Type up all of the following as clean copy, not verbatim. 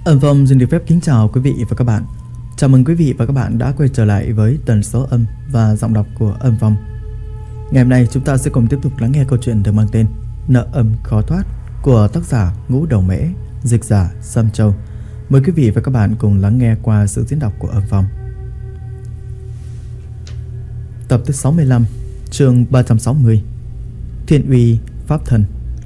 Âm Phong xin được phép kính chào quý vị và các bạn. Chào mừng quý vị và các bạn đã quay trở lại với tần số âm và giọng đọc của Âm Phong. Ngày hôm nay chúng ta sẽ cùng tiếp tục lắng nghe câu chuyện được mang tên Nợ âm khó thoát của tác giả Ngũ Đầu Mễ, dịch giả Sâm Châu. Mời quý vị và các bạn cùng lắng nghe qua sự diễn đọc của Âm Phong. Tập thứ 65, chương 360, Thiên Uy Pháp Thân.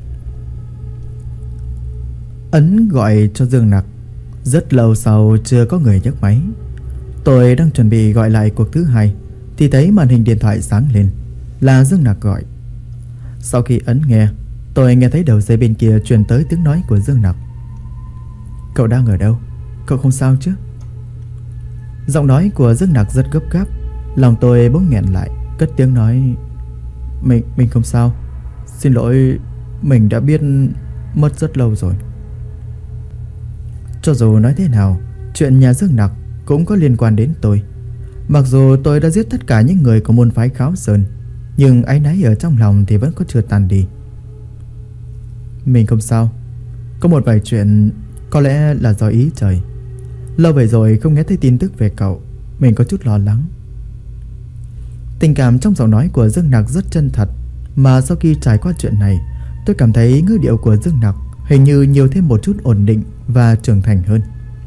Ấn gọi cho Dương Nặc. Rất lâu sau chưa có người nhấc máy. Tôi đang chuẩn bị gọi lại cuộc thứ hai thì thấy màn hình điện thoại sáng lên, là Dương Nặc gọi. Sau khi ấn nghe, tôi nghe thấy đầu dây bên kia truyền tới tiếng nói của Dương Nặc. Cậu đang ở đâu? Cậu không sao chứ? Giọng nói của Dương Nặc rất gấp gáp. Lòng tôi bỗng nghẹn lại, cất tiếng nói: Mình không sao. Xin lỗi, mình đã biết mất rất lâu rồi. Cho dù nói thế nào, chuyện nhà Dương Nặc cũng có liên quan đến tôi. Mặc dù tôi đã giết tất cả những người của môn phái Kháo Sơn, nhưng áy náy ở trong lòng thì vẫn có chưa tan đi. Mình không sao. Có một vài chuyện có lẽ là do ý trời. Lâu vậy rồi không nghe thấy tin tức về cậu, mình có chút lo lắng. Tình cảm trong giọng nói của Dương Nặc rất chân thật. Mà sau khi trải qua chuyện này, tôi cảm thấy ngữ điệu của Dương Nặc hình như nhiều thêm một chút ổn định và trưởng thành hơn.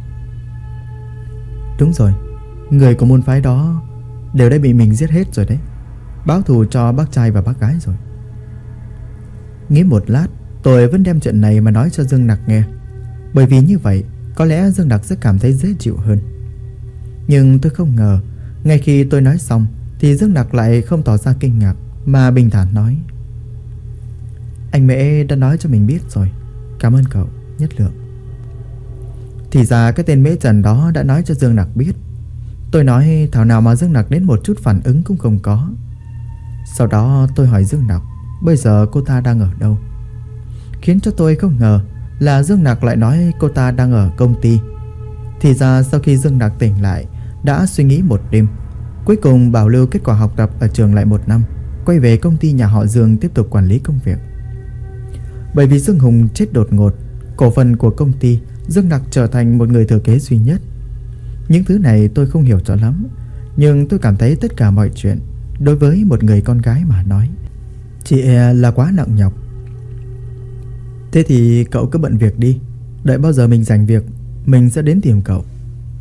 Đúng rồi, người của môn phái đó đều đã bị mình giết hết rồi đấy. Báo thù cho bác trai và bác gái rồi. Nghĩ một lát, tôi vẫn đem chuyện này mà nói cho Dương Nặc nghe. Bởi vì như vậy, có lẽ Dương Nặc sẽ cảm thấy dễ chịu hơn. Nhưng tôi không ngờ, ngay khi tôi nói xong thì Dương Nặc lại không tỏ ra kinh ngạc, mà bình thản nói: Anh Mễ đã nói cho mình biết rồi. Cảm ơn cậu, Nhất Lượng. Thì ra cái tên Mễ Trần đó đã nói cho Dương Nặc biết. Tôi nói thảo nào mà Dương Nặc đến một chút phản ứng cũng không có. Sau đó tôi hỏi Dương Nặc bây giờ cô ta đang ở đâu. Khiến cho tôi không ngờ là Dương Nặc lại nói cô ta đang ở công ty. Thì ra sau khi Dương Nặc tỉnh lại, đã suy nghĩ một đêm, cuối cùng bảo lưu kết quả học tập ở trường lại 1 năm, quay về công ty nhà họ Dương tiếp tục quản lý công việc. Bởi vì Dương Hùng chết đột ngột, cổ phần của công ty, Dương Nặc trở thành một người thừa kế duy nhất. Những thứ này tôi không hiểu rõ lắm, nhưng tôi cảm thấy tất cả mọi chuyện đối với một người con gái mà nói chỉ là quá nặng nhọc. Thế thì cậu cứ bận việc đi, đợi bao giờ mình rảnh việc, mình sẽ đến tìm cậu.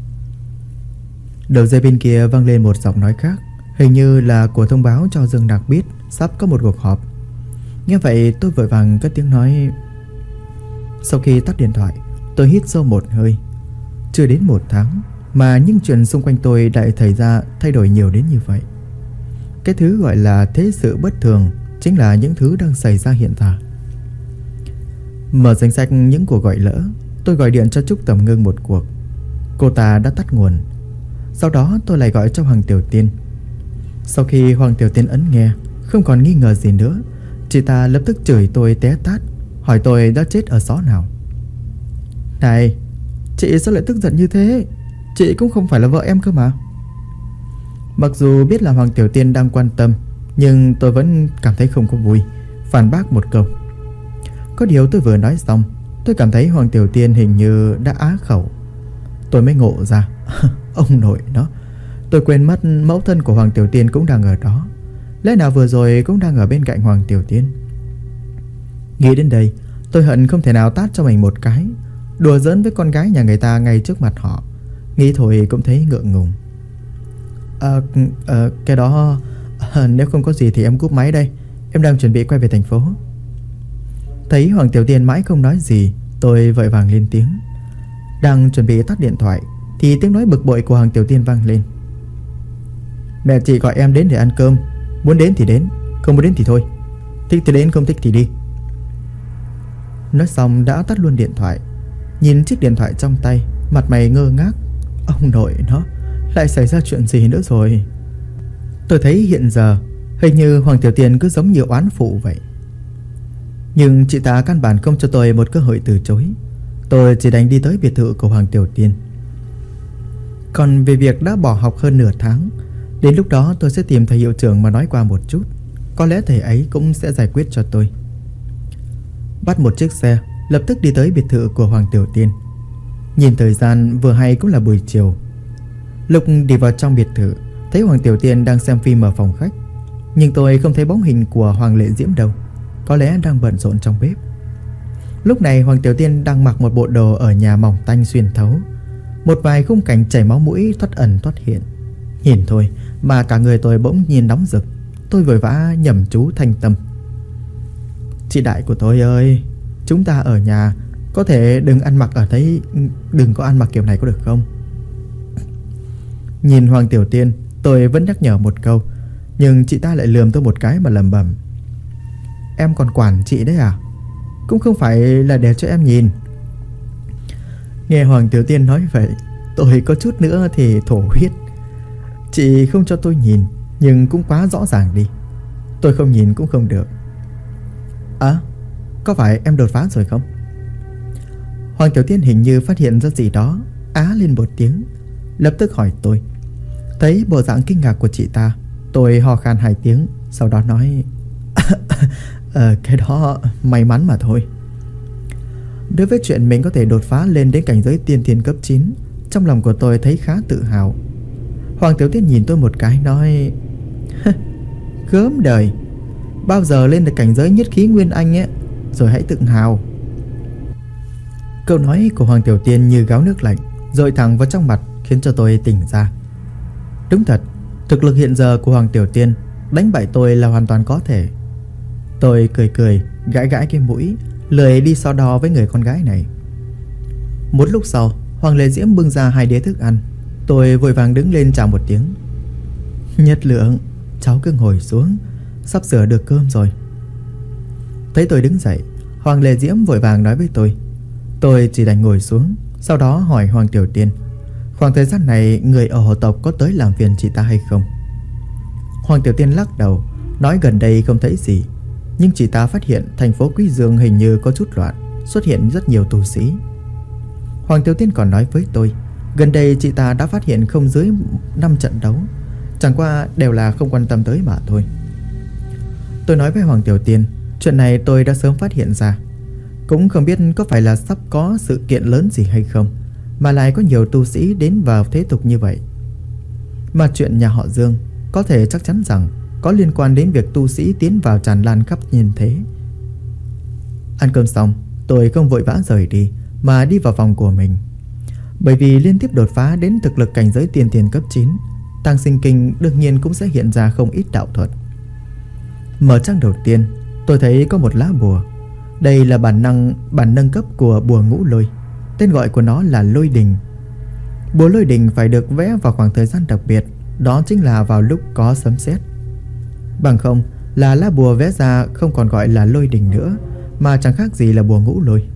Đầu dây bên kia vang lên một giọng nói khác, hình như là của thông báo cho Dương Nặc biết sắp có một cuộc họp. Nghe vậy tôi vội vàng cất tiếng nói. Sau khi tắt điện thoại, tôi hít sâu một hơi. Chưa đến 1 tháng mà những chuyện xung quanh tôi đã thay đổi nhiều đến như vậy. Cái thứ gọi là thế sự bất thường chính là những thứ đang xảy ra hiện tại. Mở danh sách những cuộc gọi lỡ, tôi gọi điện cho Trúc Tầm Ngưng một cuộc. Cô ta đã tắt nguồn. Sau đó tôi lại gọi cho Hoàng Tiểu Tiên. Sau khi Hoàng Tiểu Tiên ấn nghe, không còn nghi ngờ gì nữa, chị ta lập tức chửi tôi té tát, hỏi tôi đã chết ở xó nào. Này, chị sao lại tức giận như thế? Chị cũng không phải là vợ em cơ mà. Mặc dù biết là Hoàng Tiểu Tiên đang quan tâm, nhưng tôi vẫn cảm thấy không có vui, phản bác một câu. Có điều tôi vừa nói xong, tôi cảm thấy Hoàng Tiểu Tiên hình như đã á khẩu. Tôi mới ngộ ra, ông nội nó, tôi quên mất mẫu thân của Hoàng Tiểu Tiên cũng đang ở đó. Lẽ nào vừa rồi cũng đang ở bên cạnh Hoàng Tiểu Tiên? Nghĩ đến đây, tôi hận không thể nào tát cho mình một cái, đùa giỡn với con gái nhà người ta ngay trước mặt họ. Nghĩ thôi cũng thấy ngượng ngùng. Cái đó nếu không có gì thì em cúp máy đây, em đang chuẩn bị quay về thành phố. Thấy Hoàng Tiểu Tiên mãi không nói gì, tôi vội vàng lên tiếng. Đang chuẩn bị tắt điện thoại thì tiếng nói bực bội của Hoàng Tiểu Tiên vang lên. Mẹ chị gọi em đến để ăn cơm, muốn đến thì đến, không muốn đến thì thôi. Thích thì đến, không thích thì đi. Nói xong đã tắt luôn điện thoại. Nhìn chiếc điện thoại trong tay, mặt mày ngơ ngác. Ông nội nó, lại xảy ra chuyện gì nữa rồi? Tôi thấy hiện giờ hình như Hoàng Tiểu Tiên cứ giống như oán phụ vậy. Nhưng chị ta căn bản không cho tôi một cơ hội từ chối. Tôi chỉ đành đi tới biệt thự của Hoàng Tiểu Tiên. Còn về việc đã bỏ học hơn nửa tháng, đến lúc đó tôi sẽ tìm thầy hiệu trưởng mà nói qua một chút. Có lẽ thầy ấy cũng sẽ giải quyết cho tôi. Bắt một chiếc xe, lập tức đi tới biệt thự của Hoàng Tiểu Tiên. Nhìn thời gian vừa hay cũng là buổi chiều. Lúc đi vào trong biệt thự, thấy Hoàng Tiểu Tiên đang xem phim ở phòng khách, nhưng tôi không thấy bóng hình của Hoàng Lệ Diễm đâu. Có lẽ đang bận rộn trong bếp. Lúc này Hoàng Tiểu Tiên đang mặc một bộ đồ ở nhà mỏng tanh xuyên thấu. Một vài khung cảnh chảy máu mũi thoát ẩn thoát hiện. Nhìn thôi mà cả người tôi bỗng nhiên nóng rực. Tôi vội vã nhẩm chú thanh tâm: chị đại của tôi ơi, chúng ta ở nhà có thể đừng ăn mặc ở đấy, đừng có ăn mặc kiểu này có được không? Nhìn Hoàng Tiểu Tiên, tôi vẫn nhắc nhở một câu, nhưng chị ta lại lườm tôi một cái mà lẩm bẩm: em còn quản chị đấy à? Cũng không phải là để cho em nhìn. Nghe Hoàng Tiểu Tiên nói vậy, tôi có chút nữa thì thổ huyết. Chị không cho tôi nhìn, nhưng cũng quá rõ ràng đi. Tôi không nhìn cũng không được. À, có phải em đột phá rồi không? Hoàng Tiểu Tiên hình như phát hiện ra gì đó, á lên một tiếng, lập tức hỏi tôi. Thấy bộ dạng kinh ngạc của chị ta, tôi ho khan 2 tiếng, sau đó nói: cái đó may mắn mà thôi. Đối với chuyện mình có thể đột phá lên đến cảnh giới tiên thiên cấp 9, trong lòng của tôi thấy khá tự hào. Hoàng Tiểu Tiên nhìn tôi một cái nói: gớm đời, bao giờ lên được cảnh giới nhất khí nguyên anh ấy, rồi hãy tự hào. Câu nói của Hoàng Tiểu Tiên như gáo nước lạnh dội thẳng vào trong mặt, khiến cho tôi tỉnh ra. Đúng thật, thực lực hiện giờ của Hoàng Tiểu Tiên đánh bại tôi là hoàn toàn có thể. Tôi cười cười, gãi gãi cái mũi, lười đi so đo với người con gái này. Một lúc sau, Hoàng Lệ Diễm bưng ra 2 đĩa thức ăn. Tôi vội vàng đứng lên chào một tiếng: Nhất Lượng, cháu cứ ngồi xuống, sắp sửa được cơm rồi. Thấy tôi đứng dậy, Hoàng Lệ Diễm vội vàng nói với tôi. Tôi chỉ đành ngồi xuống, sau đó hỏi Hoàng Tiểu Tiên khoảng thời gian này người ở hồ tộc có tới làm phiền chị ta hay không. Hoàng Tiểu Tiên lắc đầu, nói gần đây không thấy gì, nhưng chị ta phát hiện thành phố Quý Dương hình như có chút loạn, xuất hiện rất nhiều tu sĩ. Hoàng Tiểu Tiên còn nói với tôi, gần đây chị ta đã phát hiện không dưới 5 trận đấu, chẳng qua đều là không quan tâm tới mà thôi. Tôi nói với Hoàng Tiểu Tiên, chuyện này tôi đã sớm phát hiện ra, cũng không biết có phải là sắp có sự kiện lớn gì hay không mà lại có nhiều tu sĩ đến vào thế tục như vậy. Mà chuyện nhà họ Dương có thể chắc chắn rằng có liên quan đến việc tu sĩ tiến vào tràn lan khắp nhân thế. Ăn cơm xong, tôi không vội vã rời đi mà đi vào phòng của mình. Bởi vì liên tiếp đột phá đến thực lực cảnh giới tiên thiên cấp 9, Tăng Sinh Kinh đương nhiên cũng sẽ hiện ra không ít đạo thuật. Mở trang đầu tiên, tôi thấy có một lá bùa. Đây là bản nâng cấp của bùa Ngũ Lôi. Tên gọi của nó là Lôi Đình. Bùa Lôi Đình phải được vẽ vào khoảng thời gian đặc biệt, đó chính là vào lúc có sấm sét. Bằng không là lá bùa vẽ ra không còn gọi là Lôi Đình nữa, mà chẳng khác gì là bùa Ngũ Lôi.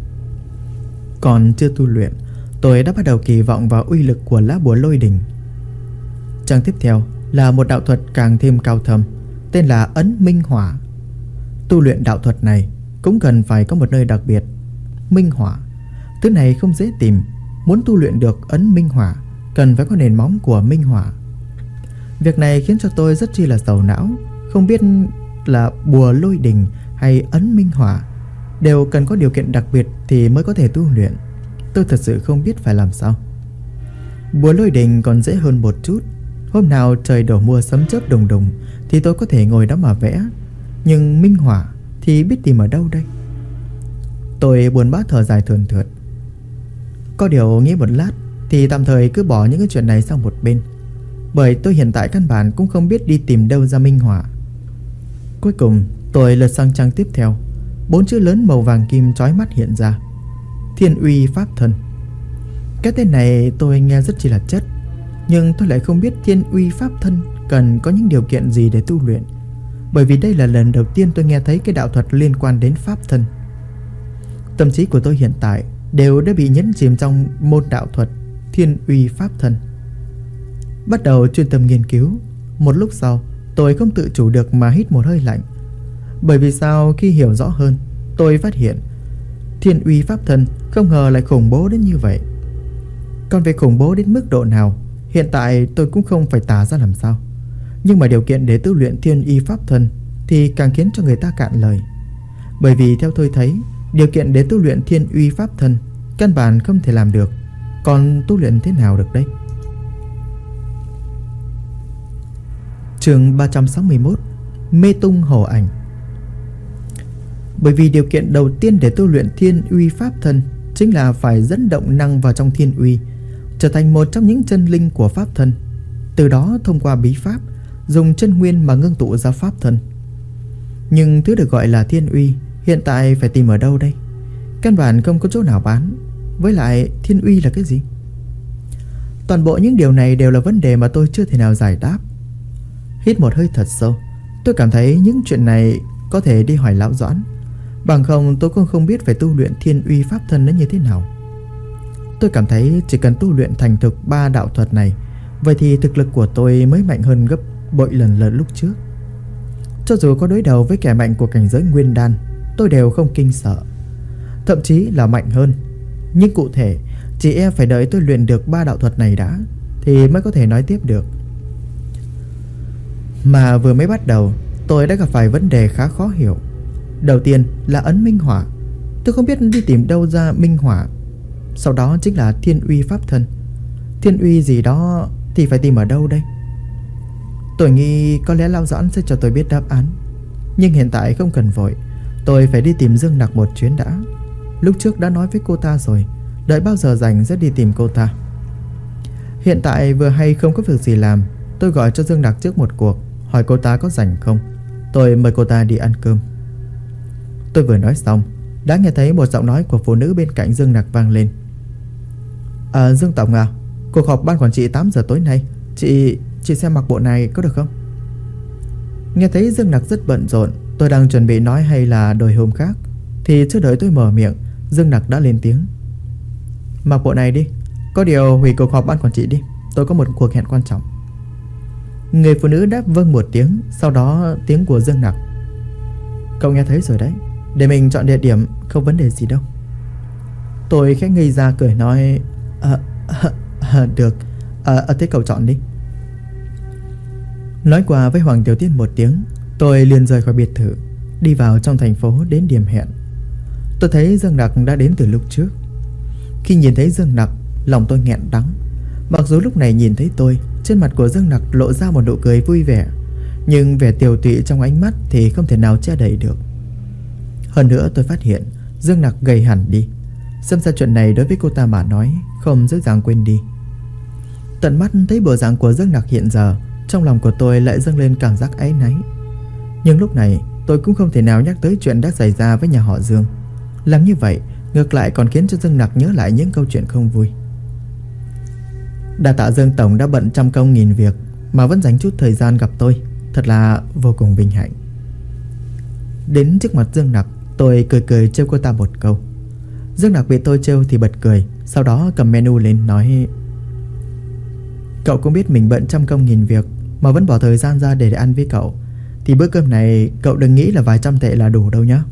Còn chưa tu luyện, tôi đã bắt đầu kỳ vọng vào uy lực của lá bùa Lôi Đình. Trang tiếp theo là một đạo thuật càng thêm cao thâm, tên là Ấn Minh Hỏa. Tu luyện đạo thuật này cũng cần phải có một nơi đặc biệt. Minh Hỏa, thứ này không dễ tìm. Muốn tu luyện được Ấn Minh Hỏa, cần phải có nền móng của Minh Hỏa. Việc này khiến cho tôi rất chi là sầu não. Không biết là bùa Lôi Đình hay Ấn Minh Hỏa đều cần có điều kiện đặc biệt thì mới có thể tu luyện. Tôi thật sự không biết phải làm sao. Bùa Lôi Đình còn dễ hơn một chút. Hôm nào trời đổ mưa sấm chớp đùng đùng thì tôi có thể ngồi đó mà vẽ. Nhưng Minh Hỏa thì biết tìm ở đâu đây? Tôi buồn bã thở dài thườn thượt. Có điều nghĩ một lát thì tạm thời cứ bỏ những cái chuyện này sang một bên, bởi tôi hiện tại căn bản cũng không biết đi tìm đâu ra Minh Hỏa. Cuối cùng tôi lật sang trang tiếp theo. 4 chữ lớn màu vàng kim chói mắt hiện ra: Thiên Uy Pháp Thân. Cái tên này tôi nghe rất chỉ là chất, nhưng tôi lại không biết Thiên Uy Pháp Thân cần có những điều kiện gì để tu luyện, bởi vì đây là lần đầu tiên tôi nghe thấy cái đạo thuật liên quan đến pháp thân. Tâm trí của tôi hiện tại đều đã bị nhấn chìm trong môn đạo thuật Thiên Uy Pháp Thân. Bắt đầu chuyên tâm nghiên cứu. Một lúc sau, tôi không tự chủ được mà hít một hơi lạnh. Bởi vì sao khi hiểu rõ hơn, tôi phát hiện Thiên Uy Pháp Thân không ngờ lại khủng bố đến như vậy. Còn về khủng bố đến mức độ nào, hiện tại tôi cũng không phải tả ra làm sao. Nhưng mà điều kiện để tu luyện Thiên Uy Pháp Thân thì càng khiến cho người ta cạn lời. Bởi vì theo tôi thấy, điều kiện để tu luyện Thiên Uy Pháp Thân căn bản không thể làm được. Còn tu luyện thế nào được đây? Chương 361: Mê tung hổ ảnh. Bởi vì điều kiện đầu tiên để tu luyện Thiên Uy Pháp Thân chính là phải dẫn động năng vào trong Thiên Uy, trở thành một trong những chân linh của Pháp Thân. Từ đó thông qua bí pháp, dùng chân nguyên mà ngưng tụ ra Pháp Thân. Nhưng thứ được gọi là Thiên Uy hiện tại phải tìm ở đâu đây? Căn bản không có chỗ nào bán. Với lại Thiên Uy là cái gì? Toàn bộ những điều này đều là vấn đề mà tôi chưa thể nào giải đáp. Hít một hơi thật sâu, tôi cảm thấy những chuyện này có thể đi hỏi Lão Doãn. Bằng không tôi cũng không biết phải tu luyện Thiên Uy Pháp Thân nó như thế nào. Tôi cảm thấy chỉ cần tu luyện thành thục 3 đạo thuật này, vậy thì thực lực của tôi mới mạnh hơn gấp bội lần lúc trước. Cho dù có đối đầu với kẻ mạnh của cảnh giới Nguyên Đan, tôi đều không kinh sợ, thậm chí là mạnh hơn. Nhưng cụ thể chỉ e phải đợi tôi luyện được 3 đạo thuật này đã thì mới có thể nói tiếp được. Mà vừa mới bắt đầu, tôi đã gặp phải vấn đề khá khó hiểu. Đầu tiên là ấn minh hỏa. Tôi không biết đi tìm đâu ra minh hỏa. Sau đó chính là Thiên Uy Pháp Thân. Thiên Uy gì đó thì phải tìm ở đâu đây? Tôi nghĩ có lẽ Lão Doãn sẽ cho tôi biết đáp án. Nhưng hiện tại không cần vội, tôi phải đi tìm Dương Nặc một chuyến đã. Lúc trước đã nói với cô ta rồi, đợi bao giờ rảnh sẽ đi tìm cô ta. Hiện tại vừa hay không có việc gì làm, tôi gọi cho Dương Nặc trước một cuộc, hỏi cô ta có rảnh không. Tôi mời cô ta đi ăn cơm. Tôi vừa nói xong, đã nghe thấy một giọng nói của phụ nữ bên cạnh Dương Nặc vang lên. Dương Tổng à, cuộc họp ban quản trị 8 giờ tối nay, chị xem mặc bộ này có được không? Nghe thấy Dương Nặc rất bận rộn, tôi đang chuẩn bị nói hay là đổi hôm khác, thì chưa đợi tôi mở miệng, Dương Nặc đã lên tiếng. Mặc bộ này đi, có điều hủy cuộc họp ban quản trị đi, tôi có một cuộc hẹn quan trọng. Người phụ nữ đáp vâng một tiếng, sau đó tiếng của Dương Nặc. Cậu nghe thấy rồi đấy, để mình chọn địa điểm, không vấn đề gì đâu. Tôi khẽ ngây ra cười nói được, thế cậu chọn đi. Nói qua với Hoàng Tiểu Tiên một tiếng, tôi liền rời khỏi biệt thự, đi vào trong thành phố đến điểm hẹn. Tôi thấy Dương Nặc đã đến từ lúc trước. Khi nhìn thấy Dương Nặc, lòng tôi nghẹn đắng. Mặc dù lúc này nhìn thấy tôi, trên mặt của Dương Nặc lộ ra một nụ cười vui vẻ, nhưng vẻ tiều tụy trong ánh mắt thì không thể nào che đậy được. Hơn nữa tôi phát hiện Dương Nặc gầy hẳn đi. Xem ra chuyện này đối với cô ta mà nói không dễ dàng quên đi. Tận mắt thấy bộ dạng của Dương Nặc hiện giờ, trong lòng của tôi lại dâng lên cảm giác áy náy. Nhưng lúc này tôi cũng không thể nào nhắc tới chuyện đã xảy ra với nhà họ Dương. Làm như vậy ngược lại còn khiến cho Dương Nặc nhớ lại những câu chuyện không vui. Đa tạ Dương Tổng đã bận trăm công nghìn việc mà vẫn dành chút thời gian gặp tôi, thật là vô cùng vinh hạnh. Đến trước mặt Dương Nặc, tôi cười trêu cô ta một câu. Dương Nặc bị tôi trêu thì bật cười, sau đó cầm menu lên nói: Cậu cũng biết mình bận trăm công nghìn việc mà vẫn bỏ thời gian ra để ăn với cậu, thì bữa cơm này cậu đừng nghĩ là vài trăm tệ là đủ đâu nhé.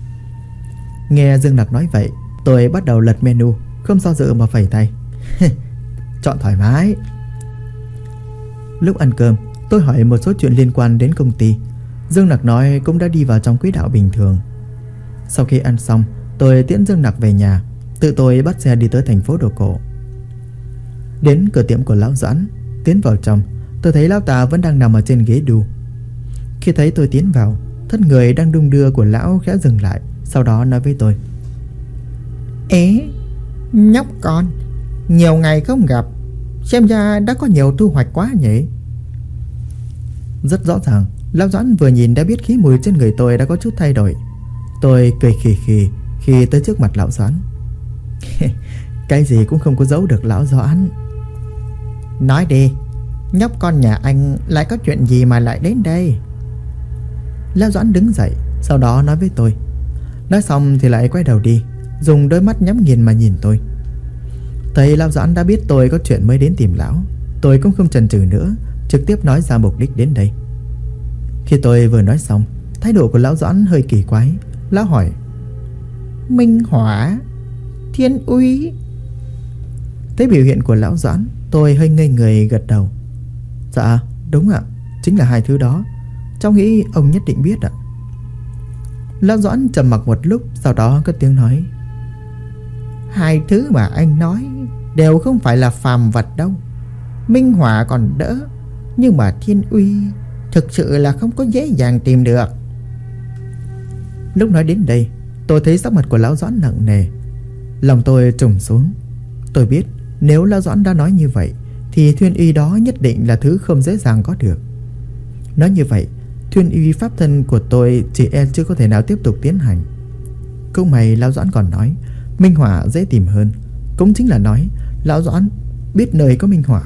Nghe Dương Nặc nói vậy, tôi bắt đầu lật menu, không do dự mà phẩy tay. Chọn thoải mái. Lúc ăn cơm, tôi hỏi một số chuyện liên quan đến công ty. Dương Nặc nói cũng đã đi vào trong quỹ đạo bình thường. Sau khi ăn xong, tôi tiễn Dương Nặc về nhà, tự tôi bắt xe đi tới thành phố đồ cổ. Đến cửa tiệm của Lão Doãn, tiến vào trong, tôi thấy lão ta vẫn đang nằm ở trên ghế đu. Khi thấy tôi tiến vào, thân người đang đung đưa của lão khẽ dừng lại, sau đó nói với tôi: Ế, nhóc con, nhiều ngày không gặp, xem ra đã có nhiều thu hoạch quá nhỉ. Rất rõ ràng, Lão Doãn vừa nhìn đã biết khí mùi trên người tôi đã có chút thay đổi. Tôi cười khì khì khi tới trước mặt Lão Doãn. Cái gì cũng không có giấu được Lão Doãn. Nói đi, nhóc con nhà anh lại có chuyện gì mà lại đến đây? Lão Doãn đứng dậy, sau đó nói với tôi. Nói xong thì lại quay đầu đi, dùng đôi mắt nhắm nghiền mà nhìn tôi. Thấy Lão Doãn đã biết tôi có chuyện mới đến tìm lão, tôi cũng không chần chừ nữa, trực tiếp nói ra mục đích đến đây. Khi tôi vừa nói xong, thái độ của Lão Doãn hơi kỳ quái. Lão hỏi: Minh hỏa, Thiên Uy? Thấy biểu hiện của Lão Doãn, tôi hơi ngây người gật đầu. Dạ đúng ạ, chính là hai thứ đó. Cháu nghĩ ông nhất định biết ạ. Lão Doãn trầm mặc một lúc, sau đó cất tiếng nói: Hai thứ mà anh nói đều không phải là phàm vật đâu. Minh hỏa còn đỡ, nhưng mà thiên uy thực sự là không có dễ dàng tìm được. Lúc nói đến đây, tôi thấy sắc mặt của lão Doãn nặng nề. Lòng tôi trùng xuống. Tôi biết nếu lão Doãn đã nói như vậy thì thuyên uy đó nhất định là thứ không dễ dàng có được. Nói như vậy, thuyên uy pháp thân của tôi chỉ e chưa có thể nào tiếp tục tiến hành. Câu mày lão Doãn còn nói minh hỏa dễ tìm hơn, cũng chính là nói lão Doãn biết nơi có minh hỏa.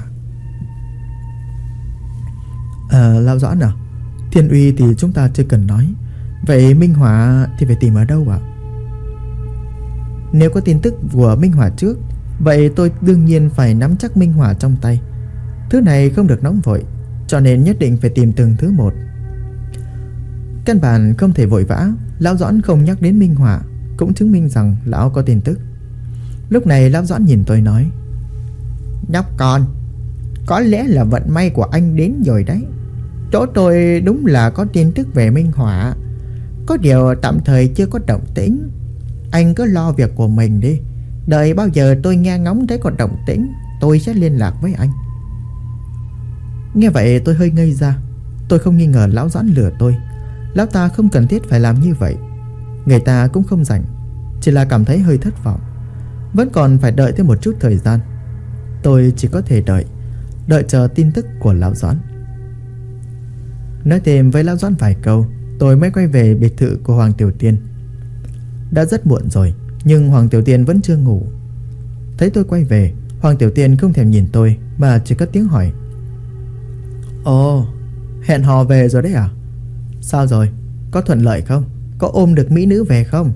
Lão Doãn à, thiên uy thì chúng ta chưa cần nói, vậy minh hỏa thì phải tìm ở đâu ạ? Nếu có tin tức của minh hỏa trước, vậy tôi đương nhiên phải nắm chắc minh hỏa trong tay. Thứ này không được nóng vội, cho nên nhất định phải tìm từng thứ một. Căn bản không thể vội vã. Lão Doãn không nhắc đến minh hỏa cũng chứng minh rằng lão có tin tức. Lúc này lão Doãn nhìn tôi nói: Nhóc con, có lẽ là vận may của anh đến rồi đấy. Chỗ tôi đúng là có tin tức về minh hỏa, có điều tạm thời chưa có động tĩnh. Anh cứ lo việc của mình đi, đợi bao giờ tôi nghe ngóng thấy có động tĩnh, tôi sẽ liên lạc với anh. Nghe vậy tôi hơi ngây ra. Tôi không nghi ngờ lão Doãn lừa tôi. Lão ta không cần thiết phải làm như vậy. Người ta cũng không rảnh, chỉ là cảm thấy hơi thất vọng. Vẫn còn phải đợi thêm một chút thời gian. Tôi chỉ có thể đợi chờ tin tức của lão Doãn. Nói thêm với lão Doãn vài câu, tôi mới quay về biệt thự của Hoàng Tiểu Tiên. Đã rất muộn rồi, nhưng Hoàng Tiểu Tiên vẫn chưa ngủ. Thấy tôi quay về, Hoàng Tiểu Tiên không thèm nhìn tôi mà chỉ cất tiếng hỏi: Ồ, hẹn hò về rồi đấy à? Sao rồi, có thuận lợi không? Có ôm được mỹ nữ về không?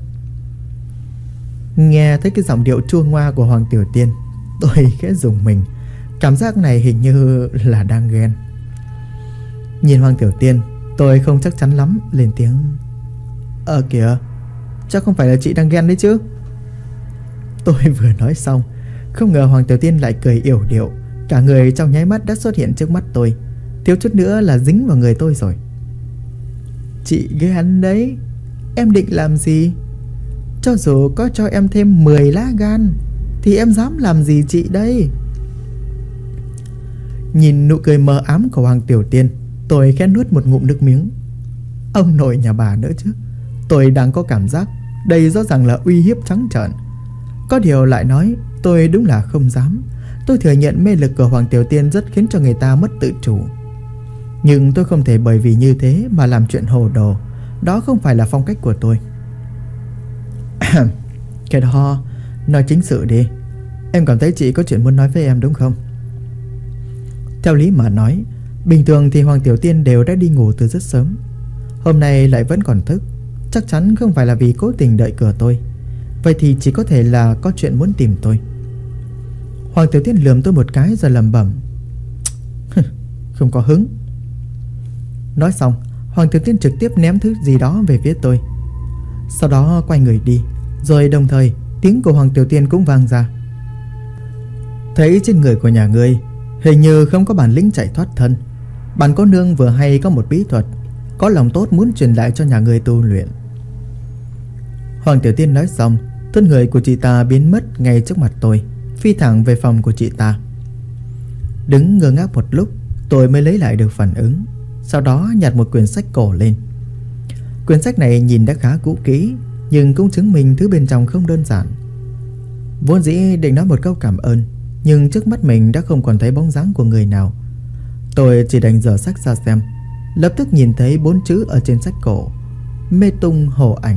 Nghe thấy cái giọng điệu chua ngoa của Hoàng Tiểu Tiên, tôi khẽ rùng mình. Cảm giác này hình như là đang ghen. Nhìn Hoàng Tiểu Tiên, tôi không chắc chắn lắm, lên tiếng: Kìa, chắc không phải là chị đang ghen đấy chứ? Tôi vừa nói xong, không ngờ Hoàng Tiểu Tiên lại cười yểu điệu. Cả người trong nháy mắt đã xuất hiện trước mắt tôi, thiếu chút nữa là dính vào người tôi rồi. Chị ghen đấy? Em định làm gì? Cho dù có cho em thêm 10 lá gan thì em dám làm gì chị đây? Nhìn nụ cười mờ ám của Hoàng Tiểu Tiên, tôi khẽ nuốt một ngụm nước miếng. Ông nội nhà bà nữa chứ. Tôi đang có cảm giác đây rõ ràng là uy hiếp trắng trợn. Có điều lại nói tôi đúng là không dám. Tôi thừa nhận mê lực của Hoàng Tiểu Tiên rất khiến cho người ta mất tự chủ, nhưng tôi không thể bởi vì như thế mà làm chuyện hồ đồ. Đó không phải là phong cách của tôi. Cái đó nói chính sự đi. Em cảm thấy chị có chuyện muốn nói với em đúng không? Theo lý mà nói, bình thường thì Hoàng Tiểu Tiên đều đã đi ngủ từ rất sớm. Hôm nay lại vẫn còn thức, chắc chắn không phải là vì cố tình đợi cửa tôi. Vậy thì chỉ có thể là có chuyện muốn tìm tôi. Hoàng Tiểu Tiên lườm tôi một cái rồi lẩm bẩm: Không có hứng. Nói xong, Hoàng Tiểu Tiên trực tiếp ném thứ gì đó về phía tôi. Sau đó quay người đi, rồi đồng thời tiếng của Hoàng Tiểu Tiên cũng vang ra: Thấy trên người của nhà ngươi hình như không có bản lĩnh chạy thoát thân. Bản cô nương vừa hay có một bí thuật, có lòng tốt muốn truyền lại cho nhà ngươi tu luyện. Hoàng Tiểu Tiên nói xong, thân người của chị ta biến mất ngay trước mặt tôi, phi thẳng về phòng của chị ta. Đứng ngơ ngác một lúc, tôi mới lấy lại được phản ứng. Sau đó nhặt một quyển sách cổ lên. Quyển sách này nhìn đã khá cũ kỹ, nhưng cũng chứng minh thứ bên trong không đơn giản. Vốn dĩ định nói một câu cảm ơn, nhưng trước mắt mình đã không còn thấy bóng dáng của người nào. Tôi chỉ đành dở sách ra xem. Lập tức nhìn thấy 4 chữ ở trên sách cổ: Mê tung hồ ảnh.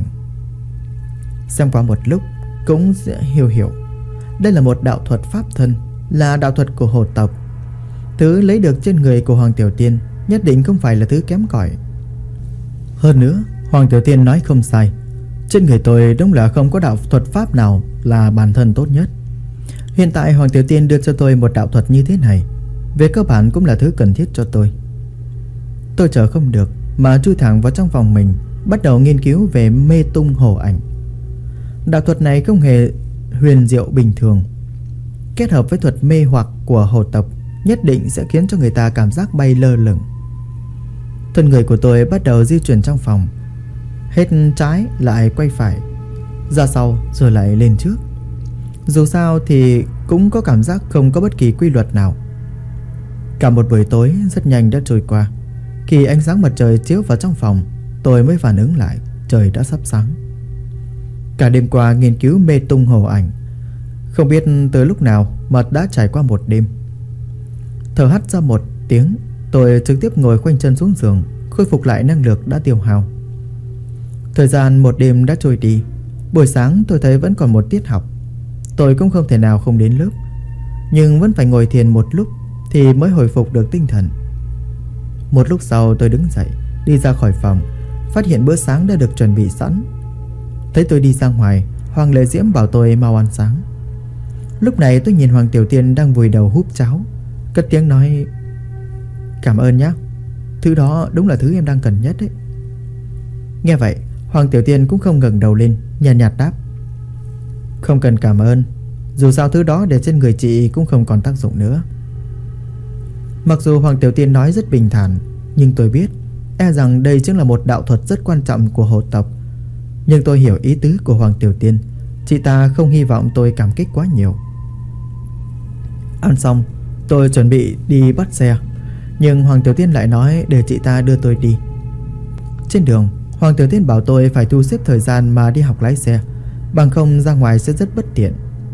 Xem qua một lúc cũng hiểu đây là một đạo thuật pháp thân, là đạo thuật của hồ tộc. Thứ lấy được trên người của Hoàng Tiểu Tiên nhất định không phải là thứ kém cỏi. Hơn nữa, Hoàng Tiểu Tiên nói không sai, trên người tôi đúng là không có đạo thuật pháp nào là bản thân tốt nhất. Hiện tại Hoàng Tiểu Tiên đưa cho tôi một đạo thuật như thế này, về cơ bản cũng là thứ cần thiết cho tôi. Tôi chờ không được mà chui thẳng vào trong phòng mình, bắt đầu nghiên cứu về mê tung hồ ảnh. Đạo thuật này không hề huyền diệu bình thường, kết hợp với thuật mê hoặc của hồ tộc nhất định sẽ khiến cho người ta cảm giác bay lơ lửng. Thân người của tôi bắt đầu di chuyển trong phòng, hết trái lại quay phải, ra sau rồi lại lên trước. Dù sao thì cũng có cảm giác không có bất kỳ quy luật nào. Cả một buổi tối rất nhanh đã trôi qua. Khi ánh sáng mặt trời chiếu vào trong phòng, tôi mới phản ứng lại trời đã sắp sáng. Cả đêm qua nghiên cứu mê tung hồ ảnh, không biết từ lúc nào mà đã trải qua một đêm. Thở hắt ra một tiếng, tôi trực tiếp ngồi khoanh chân xuống giường, khôi phục lại năng lực đã tiêu hao. Thời gian một đêm đã trôi đi. Buổi sáng tôi thấy vẫn còn một tiết học. Tôi cũng không thể nào không đến lớp, nhưng vẫn phải ngồi thiền một lúc thì mới hồi phục được tinh thần. Một lúc sau tôi đứng dậy, đi ra khỏi phòng, phát hiện bữa sáng đã được chuẩn bị sẵn. Thấy tôi đi ra ngoài, Hoàng Lệ Diễm bảo tôi mau ăn sáng. Lúc này tôi nhìn Hoàng Tiểu Tiên đang vùi đầu húp cháo, cất tiếng nói: "Cảm ơn nhé, thứ đó đúng là thứ em đang cần nhất đấy." Nghe vậy, Hoàng Tiểu Tiên cũng không ngẩng đầu lên, nhàn nhạt đáp: "Không cần cảm ơn, dù sao thứ đó để trên người chị cũng không còn tác dụng nữa." Mặc dù Hoàng Tiểu Tiên nói rất bình thản, nhưng tôi biết e rằng đây chính là một đạo thuật rất quan trọng của hồ tộc. Nhưng tôi hiểu ý tứ của Hoàng Tiểu Tiên, chị ta không hy vọng tôi cảm kích quá nhiều. Ăn xong, tôi chuẩn bị đi bắt xe, nhưng Hoàng Tiểu Tiên lại nói để chị ta đưa tôi đi. Trên đường, Hoàng Tiểu Tiên bảo tôi phải thu xếp thời gian mà đi học lái xe, bằng không ra ngoài sẽ rất bất tiện.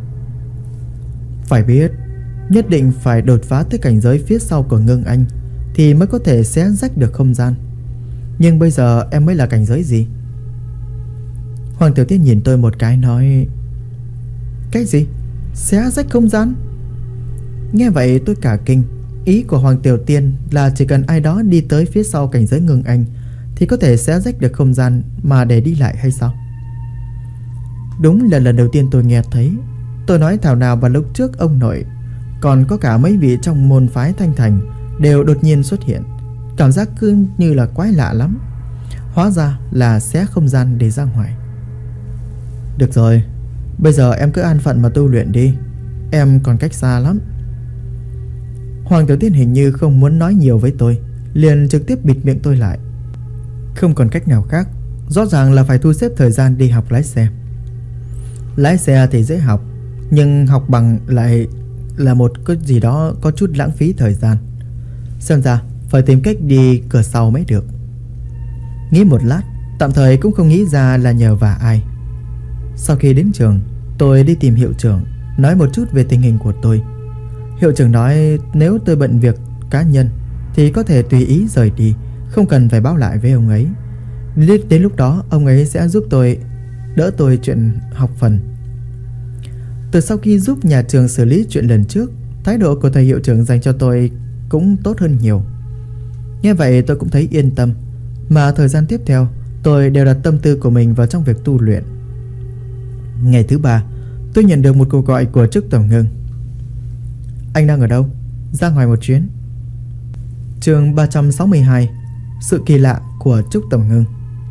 Phải biết, nhất định phải đột phá tới cảnh giới phía sau của Ngưng Anh thì mới có thể xé rách được không gian. Nhưng bây giờ em mới là cảnh giới gì? Hoàng Tiểu Tiên nhìn tôi một cái nói: "Cái gì? Xé rách không gian?" Nghe vậy tôi cả kinh. Ý của Hoàng Tiểu Tiên là chỉ cần ai đó đi tới phía sau cảnh giới Ngưng Anh thì có thể xé rách được không gian mà để đi lại hay sao? Đúng là lần đầu tiên tôi nghe thấy. Tôi nói thảo nào vào lúc trước ông nội còn có cả mấy vị trong môn phái Thanh Thành đều đột nhiên xuất hiện. Cảm giác cứ như là quái lạ lắm. Hóa ra là xé không gian để ra ngoài. Được rồi, bây giờ em cứ an phận mà tu luyện đi, em còn cách xa lắm. Hoàng Tiểu Tiên hình như không muốn nói nhiều với tôi, liền trực tiếp bịt miệng tôi lại. Không còn cách nào khác, rõ ràng là phải thu xếp thời gian đi học lái xe. Lái xe thì dễ học, nhưng học bằng lại là một cái gì đó có chút lãng phí thời gian. Xem ra phải tìm cách đi cửa sau mới được. Nghĩ một lát, tạm thời cũng không nghĩ ra là nhờ vả ai. Sau khi đến trường, tôi đi tìm hiệu trưởng, nói một chút về tình hình của tôi. Hiệu trưởng nói nếu tôi bận việc cá nhân thì có thể tùy ý rời đi, không cần phải báo lại với ông ấy. Đến lúc đó ông ấy sẽ giúp tôi, đỡ tôi chuyện học phần. Từ sau khi giúp nhà trường xử lý chuyện lần trước, thái độ của thầy hiệu trưởng dành cho tôi cũng tốt hơn nhiều. Nghe vậy tôi cũng thấy yên tâm. Mà thời gian tiếp theo, tôi đều đặt tâm tư của mình vào trong việc tu luyện. Ngày thứ 3, tôi nhận được một cuộc gọi của Trúc Tầm Ngưng. "Anh đang ở đâu? Ra ngoài một chuyến." Chương 362: Sự kỳ lạ của Trúc Tầm Ngưng.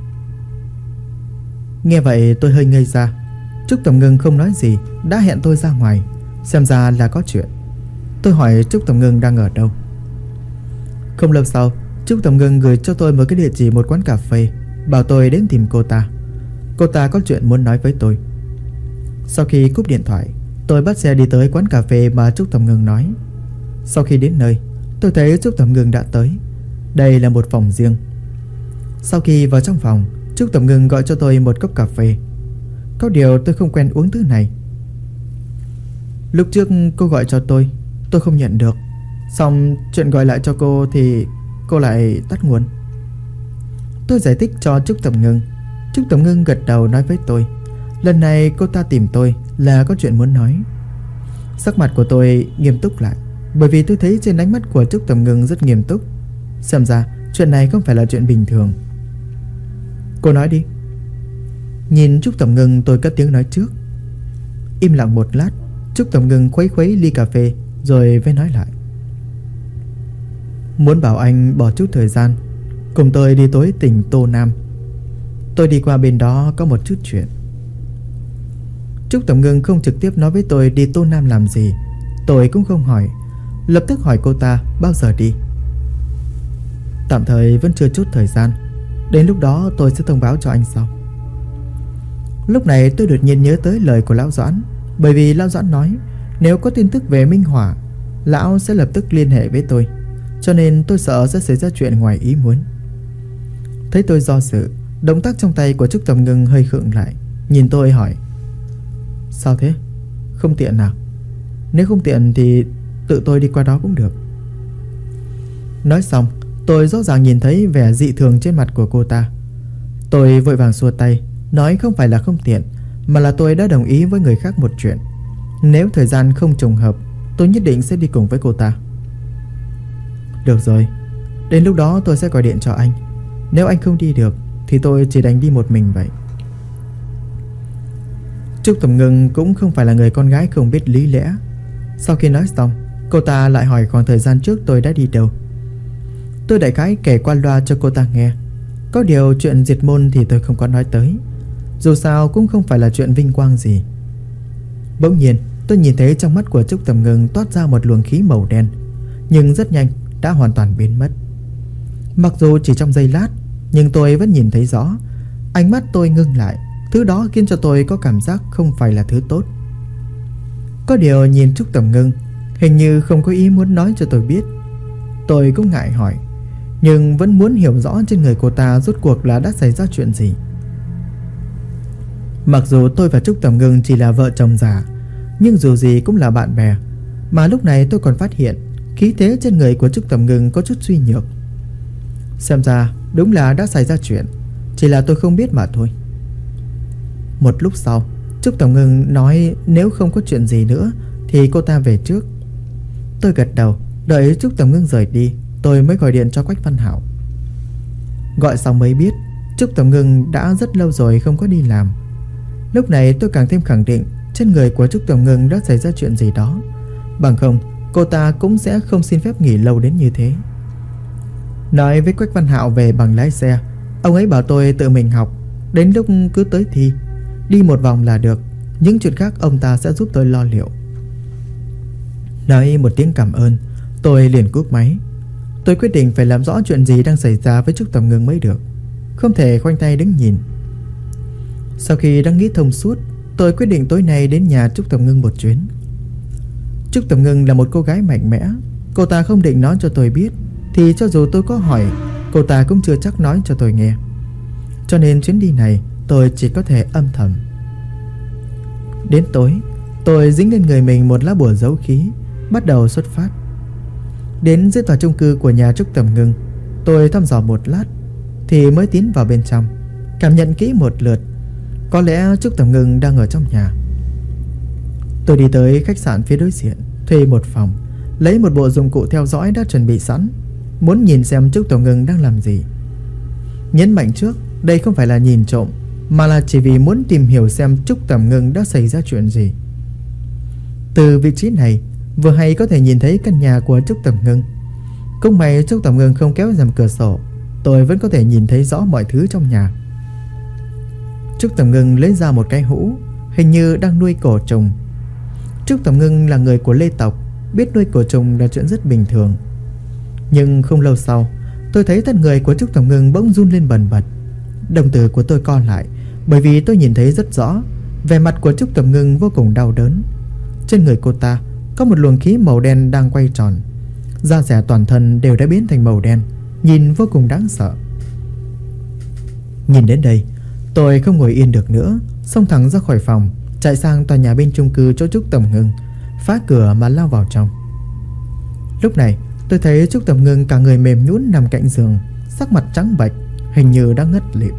Nghe vậy tôi hơi ngây ra. Trúc Tầm Ngưng không nói gì, đã hẹn tôi ra ngoài, xem ra là có chuyện. Tôi hỏi Trúc Tầm Ngưng đang ở đâu. Không lâu sau, Trúc Tầm Ngưng gửi cho tôi một cái địa chỉ một quán cà phê, bảo tôi đến tìm cô ta. Cô ta có chuyện muốn nói với tôi. Sau khi cúp điện thoại, tôi bắt xe đi tới quán cà phê mà Trúc Tầm Ngưng nói. Sau khi đến nơi, tôi thấy Trúc Tầm Ngưng đã tới. Đây là một phòng riêng. Sau khi vào trong phòng, Trúc Tầm Ngưng gọi cho tôi một cốc cà phê. Có điều tôi không quen uống thứ này. Lúc trước cô gọi cho tôi không nhận được. Xong chuyện gọi lại cho cô thì cô lại tắt nguồn. Tôi giải thích cho Trúc Tầm Ngưng. Trúc Tầm Ngưng gật đầu nói với tôi, lần này cô ta tìm tôi là có chuyện muốn nói. Sắc mặt của tôi nghiêm túc lại, bởi vì tôi thấy trên ánh mắt của Trúc Tầm Ngưng rất nghiêm túc. Xem ra chuyện này không phải là chuyện bình thường. Cô nói đi. Nhìn Trúc Tầm Ngưng, tôi cất tiếng nói trước. Im lặng một lát, Trúc Tầm Ngưng khuấy khuấy ly cà phê rồi mới nói lại. Muốn bảo anh bỏ chút thời gian cùng tôi đi tới tỉnh Tô Nam. Tôi đi qua bên đó có một chút chuyện. Trúc Tầm Ngưng không trực tiếp nói với tôi đi Tô Nam làm gì. Tôi cũng không hỏi, lập tức hỏi cô ta bao giờ đi. Tạm thời vẫn chưa chốt thời gian, đến lúc đó tôi sẽ thông báo cho anh sau. Lúc này tôi đột nhiên nhớ tới lời của Lão Doãn. Bởi vì Lão Doãn nói nếu có tin tức về Minh Hỏa, Lão sẽ lập tức liên hệ với tôi, cho nên tôi sợ sẽ xảy ra chuyện ngoài ý muốn. Thấy tôi do dự, động tác trong tay của Trúc Tầm Ngưng hơi khựng lại, nhìn tôi hỏi: Sao thế? Không tiện nào? Nếu không tiện thì tự tôi đi qua đó cũng được. Nói xong, tôi rõ ràng nhìn thấy vẻ dị thường trên mặt của cô ta. Tôi vội vàng xua tay, nói không phải là không tiện, mà là tôi đã đồng ý với người khác một chuyện. Nếu thời gian không trùng hợp, tôi nhất định sẽ đi cùng với cô ta. Được rồi, đến lúc đó tôi sẽ gọi điện cho anh. Nếu anh không đi được thì tôi chỉ đành đi một mình vậy. Trúc Tầm Ngưng cũng không phải là người con gái không biết lý lẽ. Sau khi nói xong, cô ta lại hỏi khoảng thời gian trước tôi đã đi đâu. Tôi đại khái kể qua loa cho cô ta nghe. Có điều chuyện diệt môn thì tôi không có nói tới, dù sao cũng không phải là chuyện vinh quang gì. Bỗng nhiên tôi nhìn thấy trong mắt của Trúc Tầm Ngưng toát ra một luồng khí màu đen, nhưng rất nhanh đã hoàn toàn biến mất. Mặc dù chỉ trong giây lát, nhưng tôi vẫn nhìn thấy rõ. Ánh mắt tôi ngưng lại, thứ đó khiến cho tôi có cảm giác không phải là thứ tốt. Có điều nhìn Trúc Tầm Ngưng hình như không có ý muốn nói cho tôi biết. Tôi cũng ngại hỏi, nhưng vẫn muốn hiểu rõ trên người cô ta rốt cuộc là đã xảy ra chuyện gì. Mặc dù tôi và Trúc Tầm Ngưng chỉ là vợ chồng già, nhưng dù gì cũng là bạn bè. Mà lúc này tôi còn phát hiện khí thế trên người của Trúc Tầm Ngưng có chút suy nhược. Xem ra đúng là đã xảy ra chuyện, chỉ là tôi không biết mà thôi. Một lúc sau, Trúc Tầm Ngưng nói nếu không có chuyện gì nữa thì cô ta về trước. Tôi gật đầu. Đợi Trúc Tầm Ngưng rời đi, tôi mới gọi điện cho Quách Văn Hạo. Gọi xong mới biết Trúc Tầm Ngưng đã rất lâu rồi không có đi làm. Lúc này tôi càng thêm khẳng định trên người của Trúc Tầm Ngưng đã xảy ra chuyện gì đó, bằng không cô ta cũng sẽ không xin phép nghỉ lâu đến như thế. Nói với Quách Văn Hạo về bằng lái xe, ông ấy bảo tôi tự mình học, đến lúc cứ tới thi đi một vòng là được, những chuyện khác ông ta sẽ giúp tôi lo liệu. Nói một tiếng cảm ơn, tôi liền cúp máy. Tôi quyết định phải làm rõ chuyện gì đang xảy ra với Trúc Tầm Ngưng mới được, không thể khoanh tay đứng nhìn. Sau khi đã nghĩ thông suốt, tôi quyết định tối nay đến nhà Trúc Tầm Ngưng một chuyến. Trúc Tầm Ngưng là một cô gái mạnh mẽ. Cô ta không định nói cho tôi biết, thì cho dù tôi có hỏi, cô ta cũng chưa chắc nói cho tôi nghe. Cho nên chuyến đi này tôi chỉ có thể âm thầm. Đến tối, tôi dính lên người mình một lá bùa giấu khí, bắt đầu xuất phát. Đến dưới tòa chung cư của nhà Trúc Tầm Ngưng, tôi thăm dò một lát thì mới tiến vào bên trong, cảm nhận kỹ một lượt. Có lẽ Trúc Tầm Ngưng đang ở trong nhà. Tôi đi tới khách sạn phía đối diện, thuê một phòng, lấy một bộ dụng cụ theo dõi đã chuẩn bị sẵn, muốn nhìn xem Trúc Tầm Ngưng đang làm gì. Nhấn mạnh trước, đây không phải là nhìn trộm, mà là chỉ vì muốn tìm hiểu xem Trúc Tầm Ngưng đã xảy ra chuyện gì. Từ vị trí này vừa hay có thể nhìn thấy căn nhà của Trúc Tầm Ngưng. Cũng may Trúc Tầm Ngưng không kéo rèm cửa sổ, tôi vẫn có thể nhìn thấy rõ mọi thứ trong nhà. Trúc Tầm Ngưng lấy ra một cái hũ, hình như đang nuôi cổ trùng. Trúc Tầm Ngưng là người của Lê tộc, biết nuôi cổ trùng là chuyện rất bình thường. Nhưng không lâu sau, tôi thấy thân người của Trúc Tầm Ngưng bỗng run lên bần bật. Đồng tử của tôi co lại, bởi vì tôi nhìn thấy rất rõ vẻ mặt của Trúc Tầm Ngưng vô cùng đau đớn. Trên người cô ta có một luồng khí màu đen đang quay tròn, da dẻ toàn thân đều đã biến thành màu đen, nhìn vô cùng đáng sợ. Nhìn đến đây, tôi không ngồi yên được nữa, xông thẳng ra khỏi phòng, chạy sang tòa nhà bên chung cư chỗ Trúc Tầm Ngưng, phá cửa mà lao vào trong. Lúc này tôi thấy Trúc Tầm Ngưng cả người mềm nhũn nằm cạnh giường, sắc mặt trắng bệch, hình như đã ngất lịm.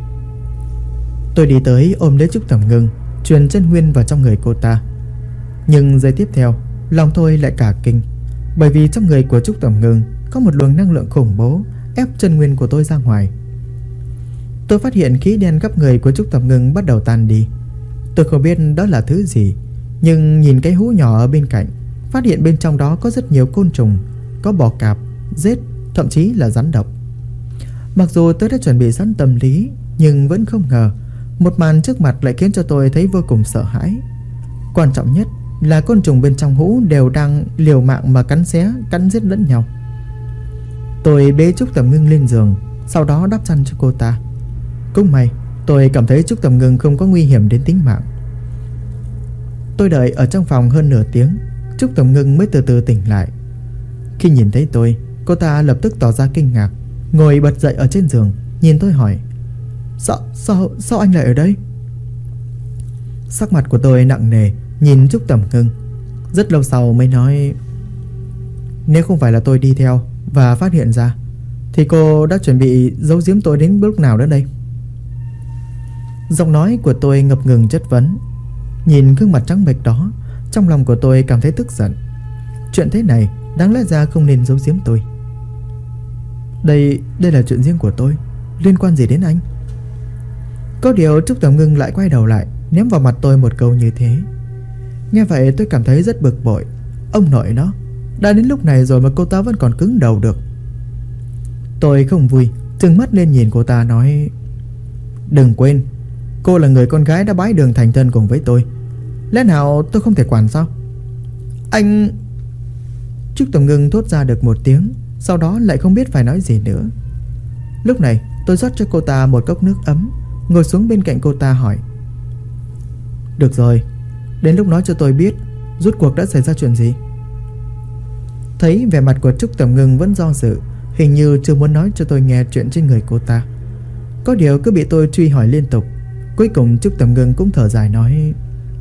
Tôi đi tới ôm lấy Trúc Tầm Ngưng, truyền chân nguyên vào trong người cô ta. Nhưng giây tiếp theo, lòng tôi lại cả kinh, bởi vì trong người của Trúc Tầm Ngưng có một luồng năng lượng khủng bố ép chân nguyên của tôi ra ngoài. Tôi phát hiện khí đen khắp người của Trúc Tầm Ngưng bắt đầu tan đi. Tôi không biết đó là thứ gì, nhưng nhìn cái hũ nhỏ ở bên cạnh, phát hiện bên trong đó có rất nhiều côn trùng, có bò cạp, rết, thậm chí là rắn độc. Mặc dù tôi đã chuẩn bị sẵn tâm lý, nhưng vẫn không ngờ một màn trước mặt lại khiến cho tôi thấy vô cùng sợ hãi. Quan trọng nhất là côn trùng bên trong hũ đều đang liều mạng mà cắn xé, cắn giết lẫn nhau. Tôi bế Trúc Tầm Ngưng lên giường, sau đó đắp chăn cho cô ta. Cũng may tôi cảm thấy Trúc Tầm Ngưng không có nguy hiểm đến tính mạng. Tôi đợi ở trong phòng hơn nửa tiếng, Trúc Tầm Ngưng mới từ từ tỉnh lại. Khi nhìn thấy tôi, cô ta lập tức tỏ ra kinh ngạc, ngồi bật dậy ở trên giường, nhìn tôi hỏi: Sao anh lại ở đây? Sắc mặt của tôi nặng nề nhìn Trúc Tầm Ngưng. Rất lâu sau mới nói: Nếu không phải là tôi đi theo và phát hiện ra, thì cô đã chuẩn bị giấu giếm tôi đến lúc nào nữa đây? Giọng nói của tôi ngập ngừng chất vấn. Nhìn gương mặt trắng bệch đó, trong lòng của tôi cảm thấy tức giận. Chuyện thế này đáng lẽ ra không nên giấu giếm tôi. Đây là chuyện riêng của tôi, liên quan gì đến anh? Có điều Trúc Tầm Ngưng lại quay đầu lại, ném vào mặt tôi một câu như thế. Nghe vậy tôi cảm thấy rất bực bội. Ông nội nó, đã đến lúc này rồi mà cô ta vẫn còn cứng đầu được. Tôi không vui, trừng mắt lên nhìn cô ta nói: Đừng quên, cô là người con gái đã bái đường thành thân cùng với tôi. Lẽ nào tôi không thể quản sao? Anh... Trúc Tầm Ngưng thốt ra được một tiếng, sau đó lại không biết phải nói gì nữa. Lúc này tôi rót cho cô ta một cốc nước ấm, ngồi xuống bên cạnh cô ta hỏi: Được rồi, đến lúc nói cho tôi biết rốt cuộc đã xảy ra chuyện gì. Thấy vẻ mặt của Trúc Tầm Ngưng vẫn do dự, hình như chưa muốn nói cho tôi nghe chuyện trên người cô ta. Có điều cứ bị tôi truy hỏi liên tục. Cuối cùng Trúc Tầm Ngưng cũng thở dài nói: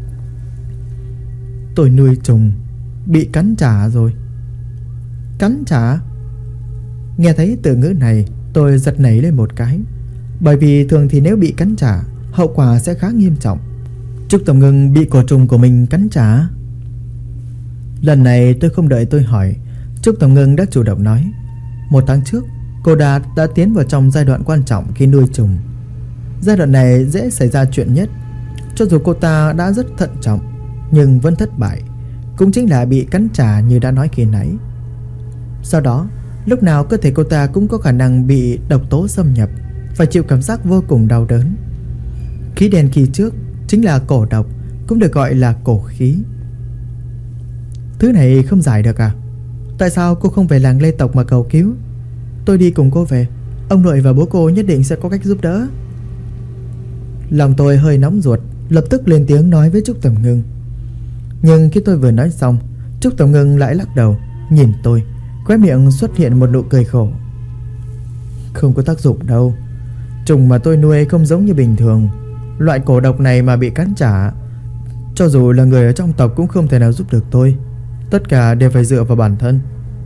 Tôi nuôi trùng bị cắn trả rồi. Cắn trả? Nghe thấy từ ngữ này, tôi giật nảy lên một cái. Bởi vì thường thì nếu bị cắn trả, hậu quả sẽ khá nghiêm trọng. Trúc Tầm Ngưng bị cổ trùng của mình cắn trả? Lần này tôi không đợi tôi hỏi, Trúc Tầm Ngưng đã chủ động nói: 1 tháng trước, cô đã tiến vào trong giai đoạn quan trọng khi nuôi trùng. Giai đoạn này dễ xảy ra chuyện nhất. Cho dù cô ta đã rất thận trọng, nhưng vẫn thất bại, cũng chính là bị cắn trả như đã nói khi nãy. Sau đó, lúc nào cơ thể cô ta cũng có khả năng bị độc tố xâm nhập, phải chịu cảm giác vô cùng đau đớn. Khí đen kỳ trước chính là cổ độc, cũng được gọi là cổ khí. Thứ này không giải được à? Tại sao cô không về làng Lê tộc mà cầu cứu? Tôi đi cùng cô về, ông nội và bố cô nhất định sẽ có cách giúp đỡ. Lòng tôi hơi nóng ruột, lập tức lên tiếng nói với Trúc Tầm Ngưng. Nhưng khi tôi vừa nói xong, Trúc Tầm Ngưng lại lắc đầu, nhìn tôi, khóe miệng xuất hiện một nụ cười khổ. Không có tác dụng đâu. Trùng mà tôi nuôi không giống như bình thường. Loại cổ độc này mà bị cắn trả, cho dù là người ở trong tộc cũng không thể nào giúp được tôi. Tất cả đều phải dựa vào bản thân.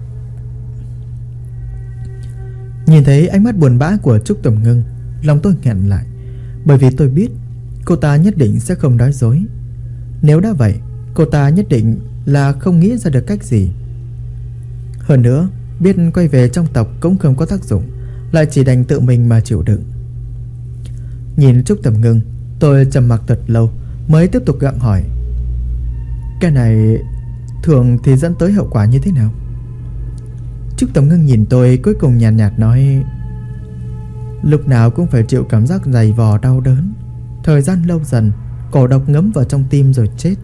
Nhìn thấy ánh mắt buồn bã của Trúc Tầm Ngưng, lòng tôi nghẹn lại. Bởi vì tôi biết cô ta nhất định sẽ không nói dối. Nếu đã vậy, cô ta nhất định là không nghĩ ra được cách gì. Hơn nữa, biết quay về trong tộc cũng không có tác dụng, lại chỉ đành tự mình mà chịu đựng. Nhìn Trúc Tầm Ngưng, tôi trầm mặc thật lâu mới tiếp tục gặng hỏi: Cái này thường thì dẫn tới hậu quả như thế nào? Trúc Tầm Ngưng nhìn tôi, cuối cùng nhàn nhạt nói: Lúc nào cũng phải chịu cảm giác dày vò đau đớn. Thời gian lâu dần, cổ độc ngấm vào trong tim rồi chết.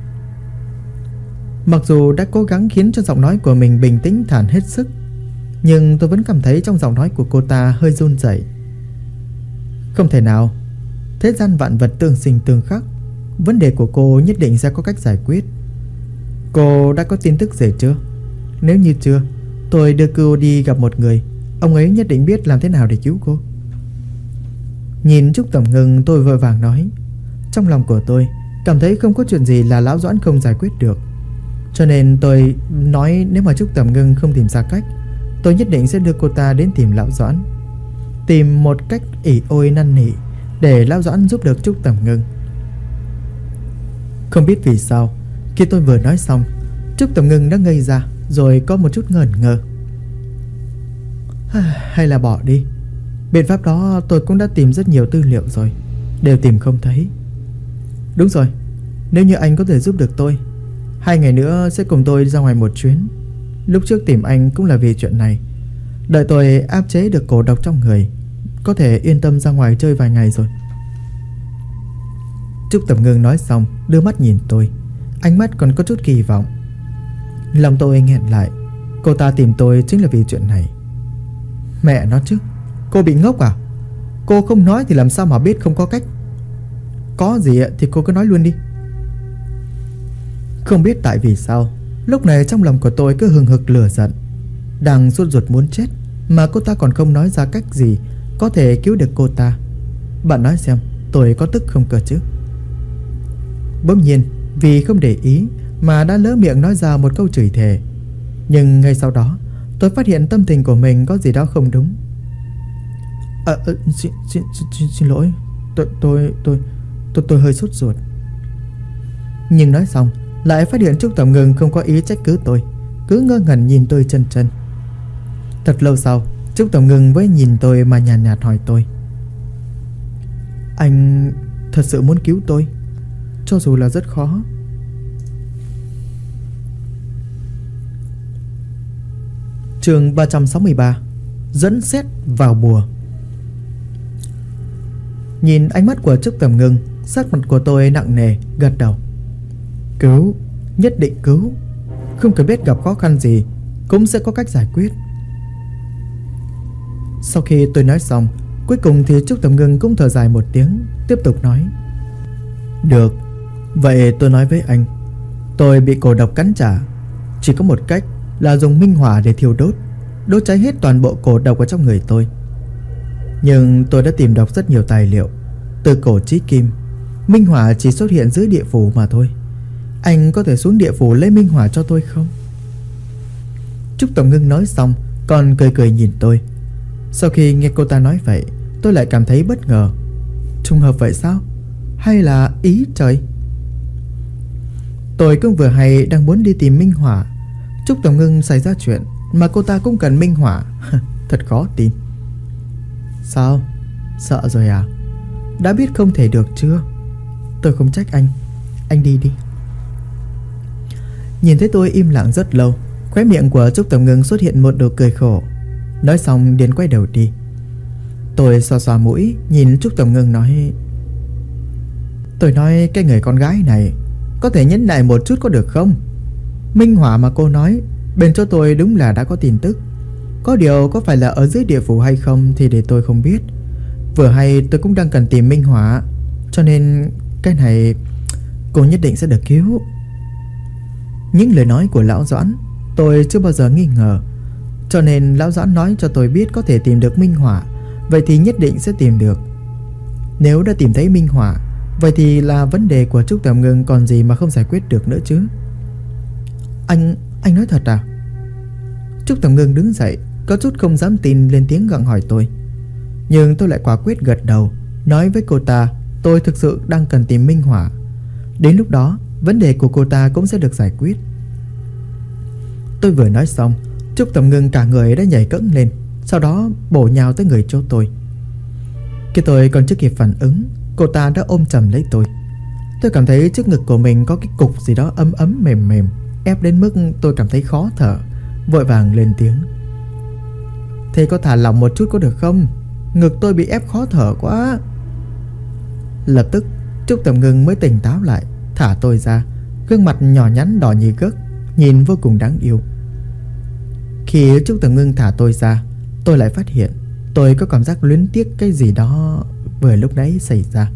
Mặc dù đã cố gắng khiến cho giọng nói của mình bình tĩnh thản hết sức, nhưng tôi vẫn cảm thấy trong giọng nói của cô ta hơi run rẩy. Không thể nào. Thế gian vạn vật tương sinh tương khắc, vấn đề của cô nhất định sẽ có cách giải quyết. Cô đã có tin tức gì chưa? Nếu như chưa, tôi đưa cô đi gặp một người, ông ấy nhất định biết làm thế nào để cứu cô. Nhìn Trúc Tầm Ngưng, tôi vội vàng nói. Trong lòng của tôi cảm thấy không có chuyện gì là lão Doãn không giải quyết được. Cho nên tôi nói nếu mà Trúc Tầm Ngưng không tìm ra cách, tôi nhất định sẽ đưa cô ta đến tìm lão Doãn, tìm một cách ỉ ôi năn nỉ để lão Doãn giúp được Trúc Tầm Ngưng. Không biết vì sao, khi tôi vừa nói xong, Trúc Tầm Ngưng đã ngây ra, rồi có một chút ngẩn ngơ. Hay là bỏ đi. Biện pháp đó tôi cũng đã tìm rất nhiều tư liệu rồi, đều tìm không thấy. Đúng rồi, nếu như anh có thể giúp được tôi, 2 ngày nữa sẽ cùng tôi ra ngoài một chuyến. Lúc trước tìm anh cũng là vì chuyện này. Đợi tôi áp chế được cổ độc trong người, có thể yên tâm ra ngoài chơi vài ngày rồi. Trúc Tầm Ngưng nói xong, đưa mắt nhìn tôi, ánh mắt còn có chút kỳ vọng. Lòng tôi nghẹn lại. Cô ta tìm tôi chính là vì chuyện này. Mẹ nó chứ, cô bị ngốc à? Cô không nói thì làm sao mà biết không có cách? Có gì thì cô cứ nói luôn đi. Không biết tại vì sao, lúc này trong lòng của tôi cứ hừng hực lửa giận. Đang sốt ruột muốn chết mà cô ta còn không nói ra cách gì có thể cứu được cô ta. Bạn nói xem tôi có tức không cơ chứ? Bỗng nhiên vì không để ý mà đã lỡ miệng nói ra một câu chửi thề. Nhưng ngay sau đó tôi phát hiện tâm tình của mình có gì đó không đúng. Xin lỗi, tôi hơi sốt ruột. Nhưng nói xong lại phát hiện Trúc Tầm Ngưng không có ý trách cứ tôi, cứ ngơ ngẩn nhìn tôi chân chân. Thật lâu sau, Trúc Tầm Ngưng mới nhìn tôi mà nhàn nhạt hỏi tôi: anh thật sự muốn cứu tôi, cho dù là rất khó? Chương 363: Dẫn xét vào bùa. Nhìn ánh mắt của Trúc Tầm Ngưng, sắc mặt của tôi nặng nề, gật đầu. Cứu, nhất định cứu. Không cần biết gặp khó khăn gì cũng sẽ có cách giải quyết. Sau khi tôi nói xong, cuối cùng thì Trúc Tầm Ngưng cũng thở dài một tiếng, tiếp tục nói: được, vậy tôi nói với anh, tôi bị cổ độc cắn trả. Chỉ có một cách là dùng minh hỏa để thiêu đốt, đốt cháy hết toàn bộ cổ độc ở trong người tôi. Nhưng tôi đã tìm đọc rất nhiều tài liệu, từ cổ chí kim, minh hỏa chỉ xuất hiện dưới địa phủ mà thôi. Anh có thể xuống địa phủ lấy minh hỏa cho tôi không? Trúc Tầm Ngưng nói xong còn cười cười nhìn tôi. Sau khi nghe cô ta nói vậy, tôi lại cảm thấy bất ngờ. Trùng hợp vậy sao? Hay là ý trời? Tôi cũng vừa hay đang muốn đi tìm minh hỏa, Trúc Tầm Ngưng xảy ra chuyện mà cô ta cũng cần minh hỏa. Thật khó tin. Sao? Sợ rồi à? Đã biết không thể được chưa? Tôi không trách anh đi đi. Nhìn thấy tôi im lặng rất lâu, khóe miệng của Trúc Tầm Ngưng xuất hiện một nụ cười khổ. Nói xong liền quay đầu đi. Tôi xoa xoa mũi nhìn Trúc Tầm Ngưng nói: tôi nói cái người con gái này có thể nhẫn nại một chút có được không? Minh hỏa mà cô nói bên chỗ tôi đúng là đã có tin tức. Có điều có phải là ở dưới địa phủ hay không thì để tôi không biết. Vừa hay tôi cũng đang cần tìm minh hỏa, cho nên cái này cô nhất định sẽ được cứu. Những lời nói của lão Doãn tôi chưa bao giờ nghi ngờ, cho nên lão Doãn nói cho tôi biết có thể tìm được minh hỏa, vậy thì nhất định sẽ tìm được. Nếu đã tìm thấy minh hỏa, vậy thì là vấn đề của Trúc Tầm Ngưng còn gì mà không giải quyết được nữa chứ? Anh nói thật à? Trúc Tầm Ngưng đứng dậy, có chút không dám tin lên tiếng gặng hỏi tôi. Nhưng tôi lại quả quyết gật đầu, nói với cô ta tôi thực sự đang cần tìm minh hỏa. Đến lúc đó vấn đề của cô ta cũng sẽ được giải quyết. Tôi vừa nói xong, Trúc Tầm Ngưng cả người đã nhảy cẫng lên, sau đó bổ nhào tới người chỗ tôi. Khi tôi còn chưa kịp phản ứng, cô ta đã ôm chầm lấy tôi. Tôi cảm thấy trước ngực của mình có cái cục gì đó ấm ấm mềm mềm, ép đến mức tôi cảm thấy khó thở, vội vàng lên tiếng: thế có thả lỏng một chút có được không? Ngực tôi bị ép khó thở quá. Lập tức Trúc Tầm Ngưng mới tỉnh táo lại, thả tôi ra. Gương mặt nhỏ nhắn đỏ như gấc, nhìn vô cùng đáng yêu. Khi Trúc Tầm Ngưng thả tôi ra, tôi lại phát hiện tôi có cảm giác luyến tiếc cái gì đó vừa lúc nãy xảy ra.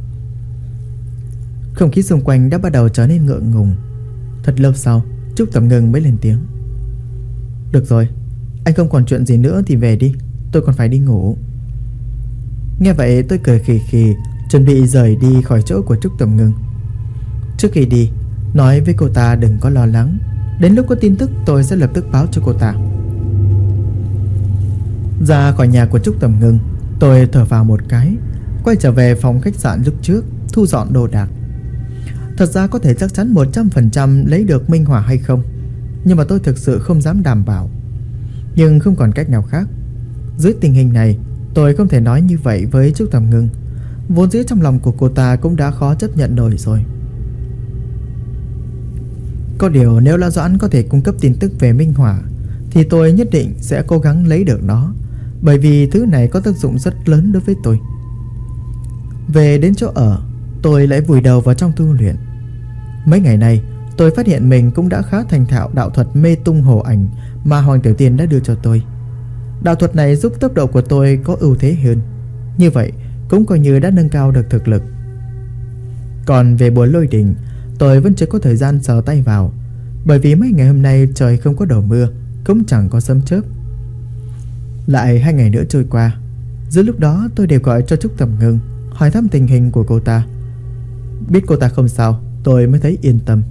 Không khí xung quanh đã bắt đầu trở nên ngượng ngùng. Thật lâu sau, Trúc Tầm Ngưng mới lên tiếng: được rồi, anh không còn chuyện gì nữa thì về đi, tôi còn phải đi ngủ. Nghe vậy tôi cười khì khì, chuẩn bị rời đi khỏi chỗ của Trúc Tầm Ngưng. Trước khi đi, nói với cô ta đừng có lo lắng, đến lúc có tin tức tôi sẽ lập tức báo cho cô ta. Ra khỏi nhà của Trúc Tầm Ngưng, tôi thở vào một cái, quay trở về phòng khách sạn lúc trước, thu dọn đồ đạc. Thật ra có thể chắc chắn 100% lấy được minh hỏa hay không, nhưng mà tôi thực sự không dám đảm bảo. Nhưng không còn cách nào khác. Dưới tình hình này, tôi không thể nói như vậy với Trúc Tầm Ngưng. Vốn dĩ trong lòng của cô ta cũng đã khó chấp nhận nổi rồi. Có điều nếu Lão Doãn có thể cung cấp tin tức về minh hỏa thì tôi nhất định sẽ cố gắng lấy được nó, bởi vì thứ này có tác dụng rất lớn đối với tôi. Về đến chỗ ở, tôi lại vùi đầu vào trong tu luyện. Mấy ngày nay tôi phát hiện mình cũng đã khá thành thạo đạo thuật mê tung hổ ảnh mà Hoàng Tiểu Tiên đã đưa cho tôi. Đạo thuật này giúp tốc độ của tôi có ưu thế hơn, như vậy cũng coi như đã nâng cao được thực lực. Còn về bùa lôi đình, tôi vẫn chưa có thời gian sờ tay vào, bởi vì mấy ngày hôm nay trời không có đổ mưa, cũng chẳng có sấm chớp. Lại 2 ngày nữa trôi qua. Giữa lúc đó tôi đều gọi cho Trúc Tầm Ngưng, hỏi thăm tình hình của cô ta. Biết cô ta không sao, tôi mới thấy yên tâm.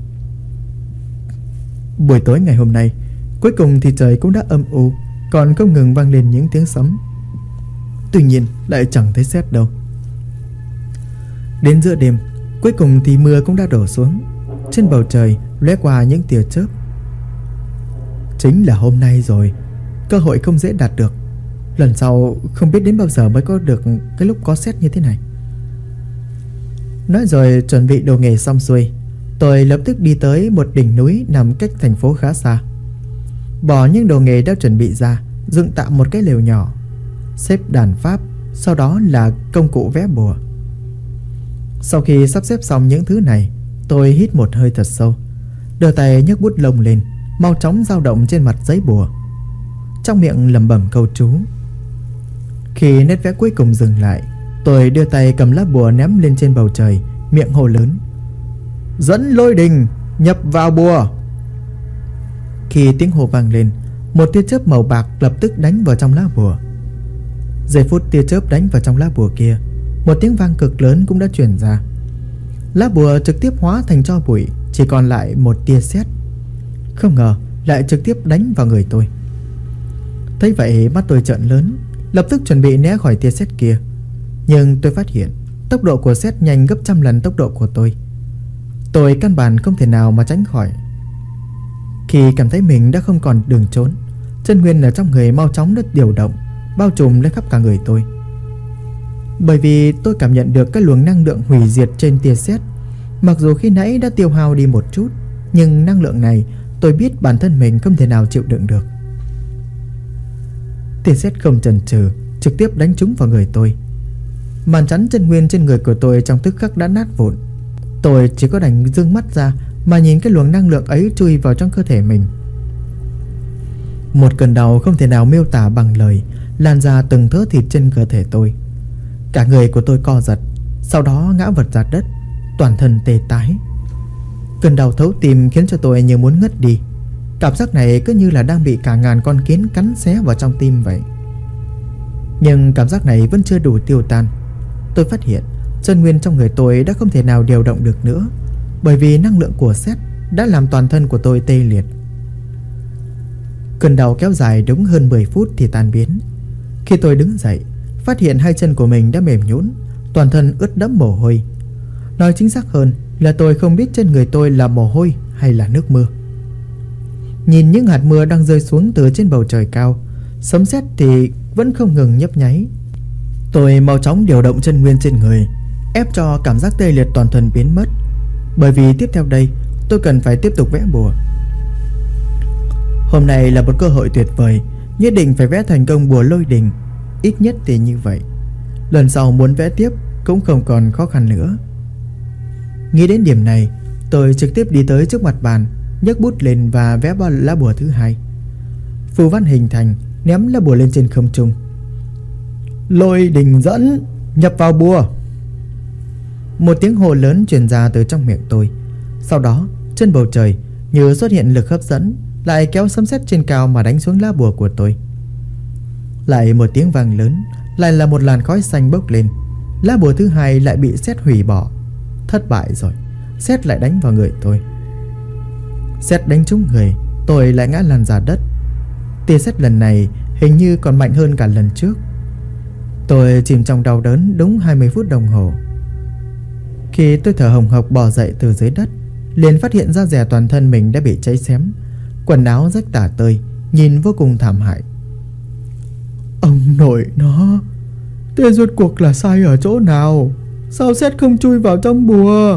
Buổi tối ngày hôm nay, cuối cùng thì trời cũng đã âm u, còn không ngừng vang lên những tiếng sấm. Tuy nhiên lại chẳng thấy sét đâu. Đến giữa đêm, cuối cùng thì mưa cũng đã đổ xuống. Trên bầu trời lóe qua những tia chớp. Chính là hôm nay rồi. Cơ hội không dễ đạt được. Lần sau không biết đến bao giờ mới có được cái lúc có sét như thế này. Nói rồi chuẩn bị đồ nghề xong xuôi, tôi lập tức đi tới một đỉnh núi nằm cách thành phố khá xa. Bỏ những đồ nghề đã chuẩn bị ra, dựng tạm một cái lều nhỏ, xếp đàn pháp, sau đó là công cụ vẽ bùa. Sau khi sắp xếp xong những thứ này, tôi hít một hơi thật sâu, đưa tay nhấc bút lông lên, mau chóng dao động trên mặt giấy bùa, trong miệng lẩm bẩm câu chú. Khi nét vẽ cuối cùng dừng lại, tôi đưa tay cầm lá bùa ném lên trên bầu trời, miệng hô lớn: "Dẫn lôi đình nhập vào bùa." Khi tiếng hô vang lên, một tia chớp màu bạc lập tức đánh vào trong lá bùa. Giây phút tia chớp đánh vào trong lá bùa kia, một tiếng vang cực lớn cũng đã truyền ra. Lá bùa trực tiếp hóa thành tro bụi, chỉ còn lại một tia sét. Không ngờ lại trực tiếp đánh vào người tôi. Thấy vậy mắt tôi trợn lớn, lập tức chuẩn bị né khỏi tia sét kia. Nhưng tôi phát hiện tốc độ của sét nhanh gấp trăm lần tốc độ của tôi. Tôi căn bản không thể nào mà tránh khỏi. Khi cảm thấy mình đã không còn đường trốn, chân nguyên ở trong người mau chóng được điều động, bao trùm lên khắp cả người tôi. Bởi vì tôi cảm nhận được cái luồng năng lượng hủy diệt trên tia sét. Mặc dù khi nãy đã tiêu hao đi một chút, nhưng năng lượng này tôi biết bản thân mình không thể nào chịu đựng được. Tia sét không chần chừ trực tiếp đánh trúng vào người tôi. Màn chắn chân nguyên trên người của tôi trong tức khắc đã nát vụn. Tôi chỉ có đành dương mắt ra mà nhìn cái luồng năng lượng ấy chui vào trong cơ thể mình. Một cơn đau không thể nào miêu tả bằng lời lan ra từng thớ thịt trên cơ thể tôi. Cả người của tôi co giật, sau đó ngã vật ra đất, toàn thân tê tái. Cơn đau thấu tim khiến cho tôi như muốn ngất đi. Cảm giác này cứ như là đang bị cả ngàn con kiến cắn xé vào trong tim vậy. Nhưng cảm giác này vẫn chưa đủ tiêu tan. Tôi phát hiện chân nguyên trong người tôi đã không thể nào điều động được nữa, bởi vì năng lượng của sét đã làm toàn thân của tôi tê liệt. Cơn đau kéo dài đúng hơn 10 phút thì tan biến. Khi tôi đứng dậy, phát hiện hai chân của mình đã mềm nhũn, toàn thân ướt đẫm mồ hôi. Nói chính xác hơn là tôi không biết trên người tôi là mồ hôi hay là nước mưa. Nhìn những hạt mưa đang rơi xuống từ trên bầu trời cao, sấm sét thì vẫn không ngừng nhấp nháy. Tôi mau chóng điều động chân nguyên trên người, ép cho cảm giác tê liệt toàn thân biến mất. Bởi vì tiếp theo đây tôi cần phải tiếp tục vẽ bùa. Hôm nay là một cơ hội tuyệt vời, nhất định phải vẽ thành công bùa lôi đình. Ít nhất thì như vậy, lần sau muốn vẽ tiếp cũng không còn khó khăn nữa. Nghĩ đến điểm này, tôi trực tiếp đi tới trước mặt bàn, nhấc bút lên và vẽ vào lá bùa thứ hai. Phù văn hình thành, ném lá bùa lên trên không trung. Lôi đình dẫn nhập vào bùa. Một tiếng hô lớn truyền ra từ trong miệng tôi. Sau đó trên bầu trời như xuất hiện lực hấp dẫn, lại kéo sấm sét trên cao mà đánh xuống lá bùa của tôi. Lại một tiếng vang lớn, lại là một làn khói xanh bốc lên. Lá bùa thứ hai lại bị sét hủy bỏ. Thất bại rồi, sét lại đánh vào người tôi. Sét đánh trúng người, tôi lại ngã lăn ra đất. Tia sét lần này hình như còn mạnh hơn cả lần trước. Tôi chìm trong đau đớn đúng 20 phút đồng hồ. Khi tôi thở hồng hộc bò dậy từ dưới đất, liền phát hiện ra rẻ toàn thân mình đã bị cháy xém, quần áo rách tả tơi, nhìn vô cùng thảm hại. Ông nội nó, thế rốt cuộc là sai ở chỗ nào? Sao sét không chui vào trong bùa?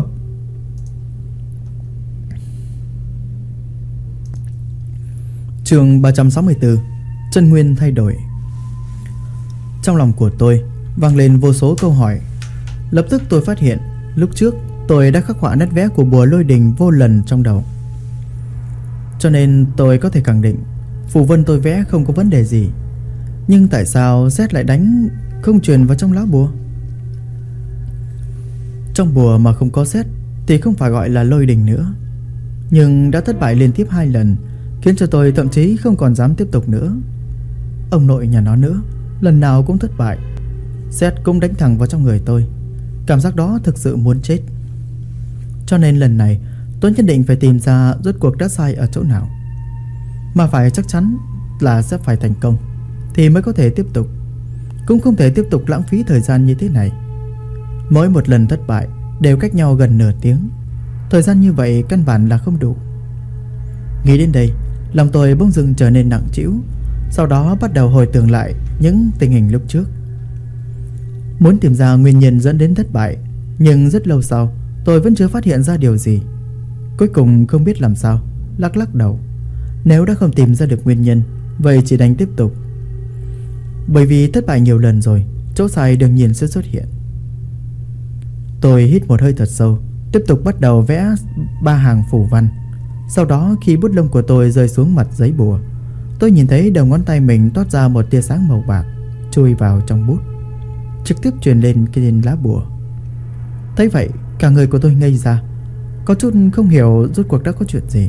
Chương 364. Chân nguyên thay đổi. Trong lòng của tôi vang lên vô số câu hỏi. Lập tức tôi phát hiện lúc trước tôi đã khắc họa nét vẽ của bùa lôi đình vô lần trong đầu, cho nên tôi có thể khẳng định phù vân tôi vẽ không có vấn đề gì. Nhưng tại sao sét lại đánh không truyền vào trong lá bùa? Trong bùa mà không có sét thì không phải gọi là lôi đình nữa. nhưng đã thất bại liên tiếp 2 lần, khiến cho tôi thậm chí không còn dám tiếp tục nữa. Ông nội nhà nó nữa, lần nào cũng thất bại, sét cũng đánh thẳng vào trong người tôi. Cảm giác đó thực sự muốn chết. Cho nên lần này tôi nhất định phải tìm ra rốt cuộc đã sai ở chỗ nào, mà phải chắc chắn là sẽ phải thành công thì mới có thể tiếp tục. Cũng không thể tiếp tục lãng phí thời gian như thế này. Mỗi một lần thất bại đều cách nhau gần nửa tiếng. Thời gian như vậy căn bản là không đủ. Nghĩ đến đây, lòng tôi bỗng dưng trở nên nặng trĩu. Sau đó bắt đầu hồi tưởng lại những tình hình lúc trước, muốn tìm ra nguyên nhân dẫn đến thất bại. Nhưng rất lâu sau tôi vẫn chưa phát hiện ra điều gì. Cuối cùng không biết làm sao, lắc lắc đầu. Nếu đã không tìm ra được nguyên nhân, vậy chỉ đành tiếp tục. Bởi vì thất bại nhiều lần rồi, chỗ sai đương nhiên sẽ xuất hiện. Tôi hít một hơi thật sâu, tiếp tục bắt đầu vẽ 3 hàng phù văn. Sau đó khi bút lông của tôi rơi xuống mặt giấy bùa, tôi nhìn thấy đầu ngón tay mình toát ra một tia sáng màu bạc, chui vào trong bút, trực tiếp truyền lên trên lá bùa. Thấy vậy, cả người của tôi ngây ra, có chút không hiểu rốt cuộc đã có chuyện gì.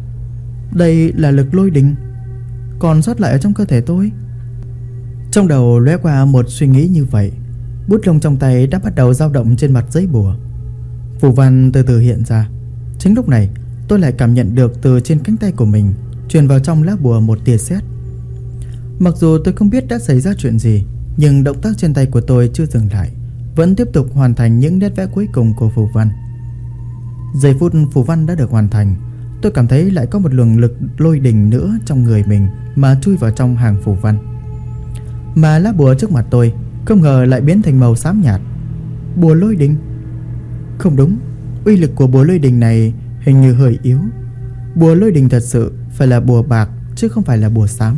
Đây là lực lôi đình còn sót lại ở trong cơ thể tôi. Trong đầu lóe qua một suy nghĩ như vậy. Bút lông trong tay đã bắt đầu dao động trên mặt giấy bùa. Phù văn từ từ hiện ra. Chính lúc này tôi lại cảm nhận được từ trên cánh tay của mình truyền vào trong lá bùa một tia sét. Mặc dù tôi không biết đã xảy ra chuyện gì, nhưng động tác trên tay của tôi chưa dừng lại, vẫn tiếp tục hoàn thành những nét vẽ cuối cùng của phù văn. Giây phút phù văn đã được hoàn thành, tôi cảm thấy lại có một luồng lực lôi đình nữa trong người mình mà chui vào trong hàng phù văn. Mà lá bùa trước mặt tôi không ngờ lại biến thành màu xám nhạt. Bùa lôi đình? Không đúng, uy lực của bùa lôi đình này hình như hơi yếu. Bùa lôi đình thật sự phải là bùa bạc chứ không phải là bùa xám.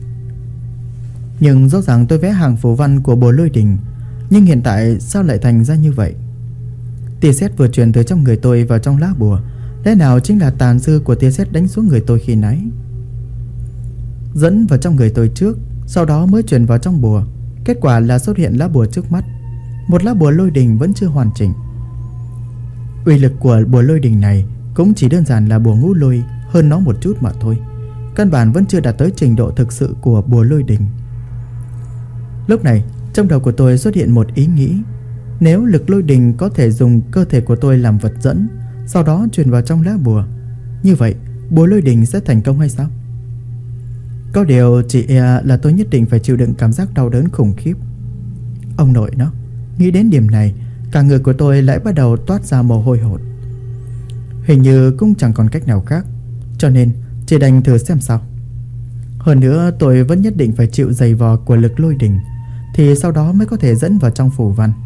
Nhưng rõ ràng tôi vẽ hàng phù văn của bùa lôi đình, nhưng hiện tại sao lại thành ra như vậy? Tia sét vừa truyền từ trong người tôi vào trong lá bùa, lẽ nào chính là tàn dư của tia sét đánh xuống người tôi khi nãy, dẫn vào trong người tôi trước, sau đó mới truyền vào trong bùa. Kết quả là xuất hiện lá bùa trước mắt, một lá bùa lôi đình vẫn chưa hoàn chỉnh. Uy lực của bùa lôi đình này cũng chỉ đơn giản là bùa ngũ lôi hơn nó một chút mà thôi, căn bản vẫn chưa đạt tới trình độ thực sự của bùa lôi đình. Lúc này trong đầu của tôi xuất hiện một ý nghĩ. Nếu lực lôi đình có thể dùng cơ thể của tôi làm vật dẫn, sau đó truyền vào trong lá bùa, như vậy bùa lôi đình sẽ thành công hay sao? Có điều chỉ là tôi nhất định phải chịu đựng cảm giác đau đớn khủng khiếp. Ông nội nó, nghĩ đến điểm này, cả người của tôi lại bắt đầu toát ra mồ hôi hột. Hình như cũng chẳng còn cách nào khác, cho nên chỉ đành thử xem sao. Hơn nữa tôi vẫn nhất định phải chịu giày vò của lực lôi đình, thì sau đó mới có thể dẫn vào trong phù văn.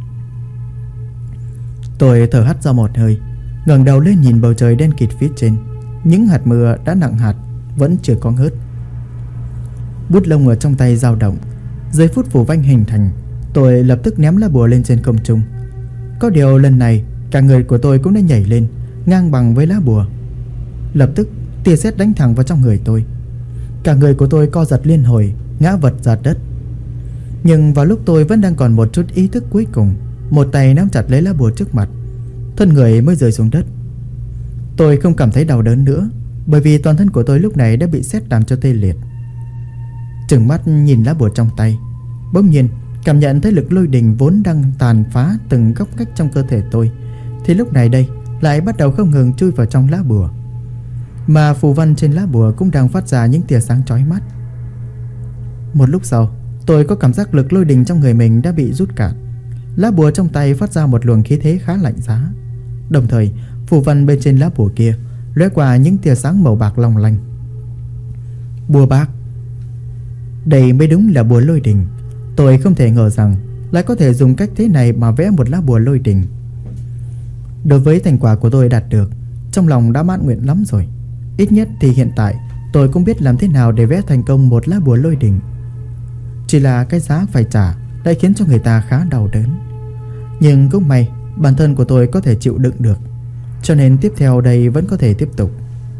Tôi thở hắt ra một hơi, ngẩng đầu lên nhìn bầu trời đen kịt phía trên. Những hạt mưa đã nặng hạt vẫn chưa có ngớt. Bút lông ở trong tay dao động. Giây phút phù văn hình thành, tôi lập tức ném lá bùa lên trên không trung. Có điều lần này cả người của tôi cũng đã nhảy lên, ngang bằng với lá bùa. Lập tức tia sét đánh thẳng vào trong người tôi. Cả người của tôi co giật liên hồi, ngã vật ra đất. Nhưng vào lúc tôi vẫn đang còn một chút ý thức cuối cùng, một tay nắm chặt lấy lá bùa trước mặt, thân người mới rơi xuống đất. Tôi không cảm thấy đau đớn nữa, bởi vì toàn thân của tôi lúc này đã bị sét làm cho tê liệt. Trừng mắt nhìn lá bùa trong tay, bỗng nhiên cảm nhận thấy lực lôi đình vốn đang tàn phá từng góc ngách trong cơ thể tôi, thì lúc này đây lại bắt đầu không ngừng chui vào trong lá bùa. Mà phù văn trên lá bùa cũng đang phát ra những tia sáng chói mắt. Một lúc sau, tôi có cảm giác lực lôi đình trong người mình đã bị rút cạn. Lá bùa trong tay phát ra một luồng khí thế khá lạnh giá. Đồng thời, phù văn bên trên lá bùa kia lóe qua những tia sáng màu bạc long lanh. Bùa bạc? Đây mới đúng là bùa lôi đình. Tôi không thể ngờ rằng lại có thể dùng cách thế này mà vẽ một lá bùa lôi đình. Đối với thành quả của tôi đạt được, trong lòng đã mãn nguyện lắm rồi. Ít nhất thì hiện tại tôi cũng biết làm thế nào để vẽ thành công một lá bùa lôi đình. Chỉ là cái giá phải trả lại khiến cho người ta khá đau đớn. Nhưng cũng may bản thân của tôi có thể chịu đựng được, cho nên tiếp theo đây vẫn có thể tiếp tục.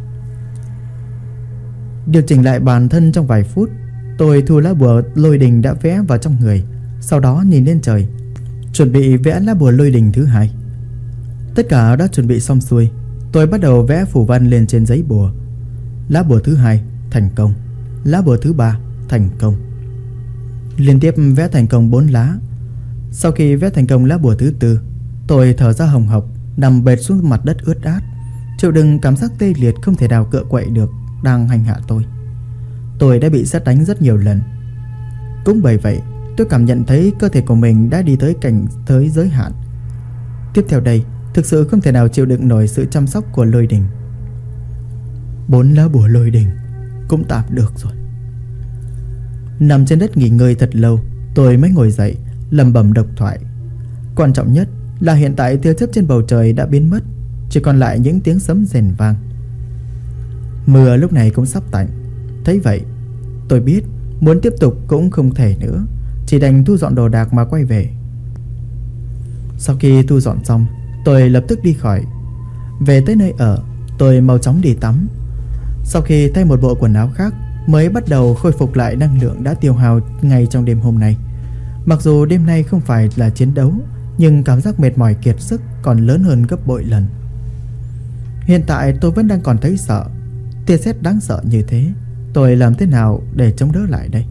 Điều chỉnh lại bản thân trong vài phút, tôi thu lá bùa lôi đình đã vẽ vào trong người, sau đó nhìn lên trời, chuẩn bị vẽ lá bùa lôi đình thứ hai. Tất cả đã chuẩn bị xong xuôi, Tôi bắt đầu vẽ phù văn lên trên giấy bùa. Lá bùa thứ 2 thành công. Lá bùa thứ 3 thành công. Liên tiếp vẽ thành công 4 lá. Sau khi vẽ thành công lá bùa thứ 4, tôi thở ra hồng hộc, nằm bệt xuống mặt đất ướt át, chịu đựng cảm giác tê liệt không thể nào cựa quậy được đang hành hạ tôi. Tôi đã bị sét đánh rất nhiều lần. Cũng bởi vậy, tôi cảm nhận thấy cơ thể của mình đã đi tới cảnh tới giới hạn. Tiếp theo đây, thực sự không thể nào chịu đựng nổi sự chăm sóc của lôi đình. 4 lá bùa lôi đình cũng tạm được rồi. Nằm trên đất nghỉ ngơi thật lâu, tôi mới ngồi dậy, lẩm bẩm độc thoại. Quan trọng nhất là hiện tại tia chớp trên bầu trời đã biến mất, chỉ còn lại những tiếng sấm rền vang. Mưa lúc này cũng sắp tạnh. Thấy vậy, tôi biết muốn tiếp tục cũng không thể nữa, chỉ đành thu dọn đồ đạc mà quay về. Sau khi thu dọn xong, tôi lập tức đi khỏi. Về tới nơi ở, tôi mau chóng đi tắm. Sau khi thay một bộ quần áo khác, mới bắt đầu khôi phục lại năng lượng đã tiêu hao ngay trong đêm hôm nay. Mặc dù đêm nay không phải là chiến đấu, nhưng cảm giác mệt mỏi kiệt sức còn lớn hơn gấp bội lần. Hiện tại tôi vẫn đang còn thấy sợ. Tia sét đáng sợ như thế, tôi làm thế nào để chống đỡ lại đây?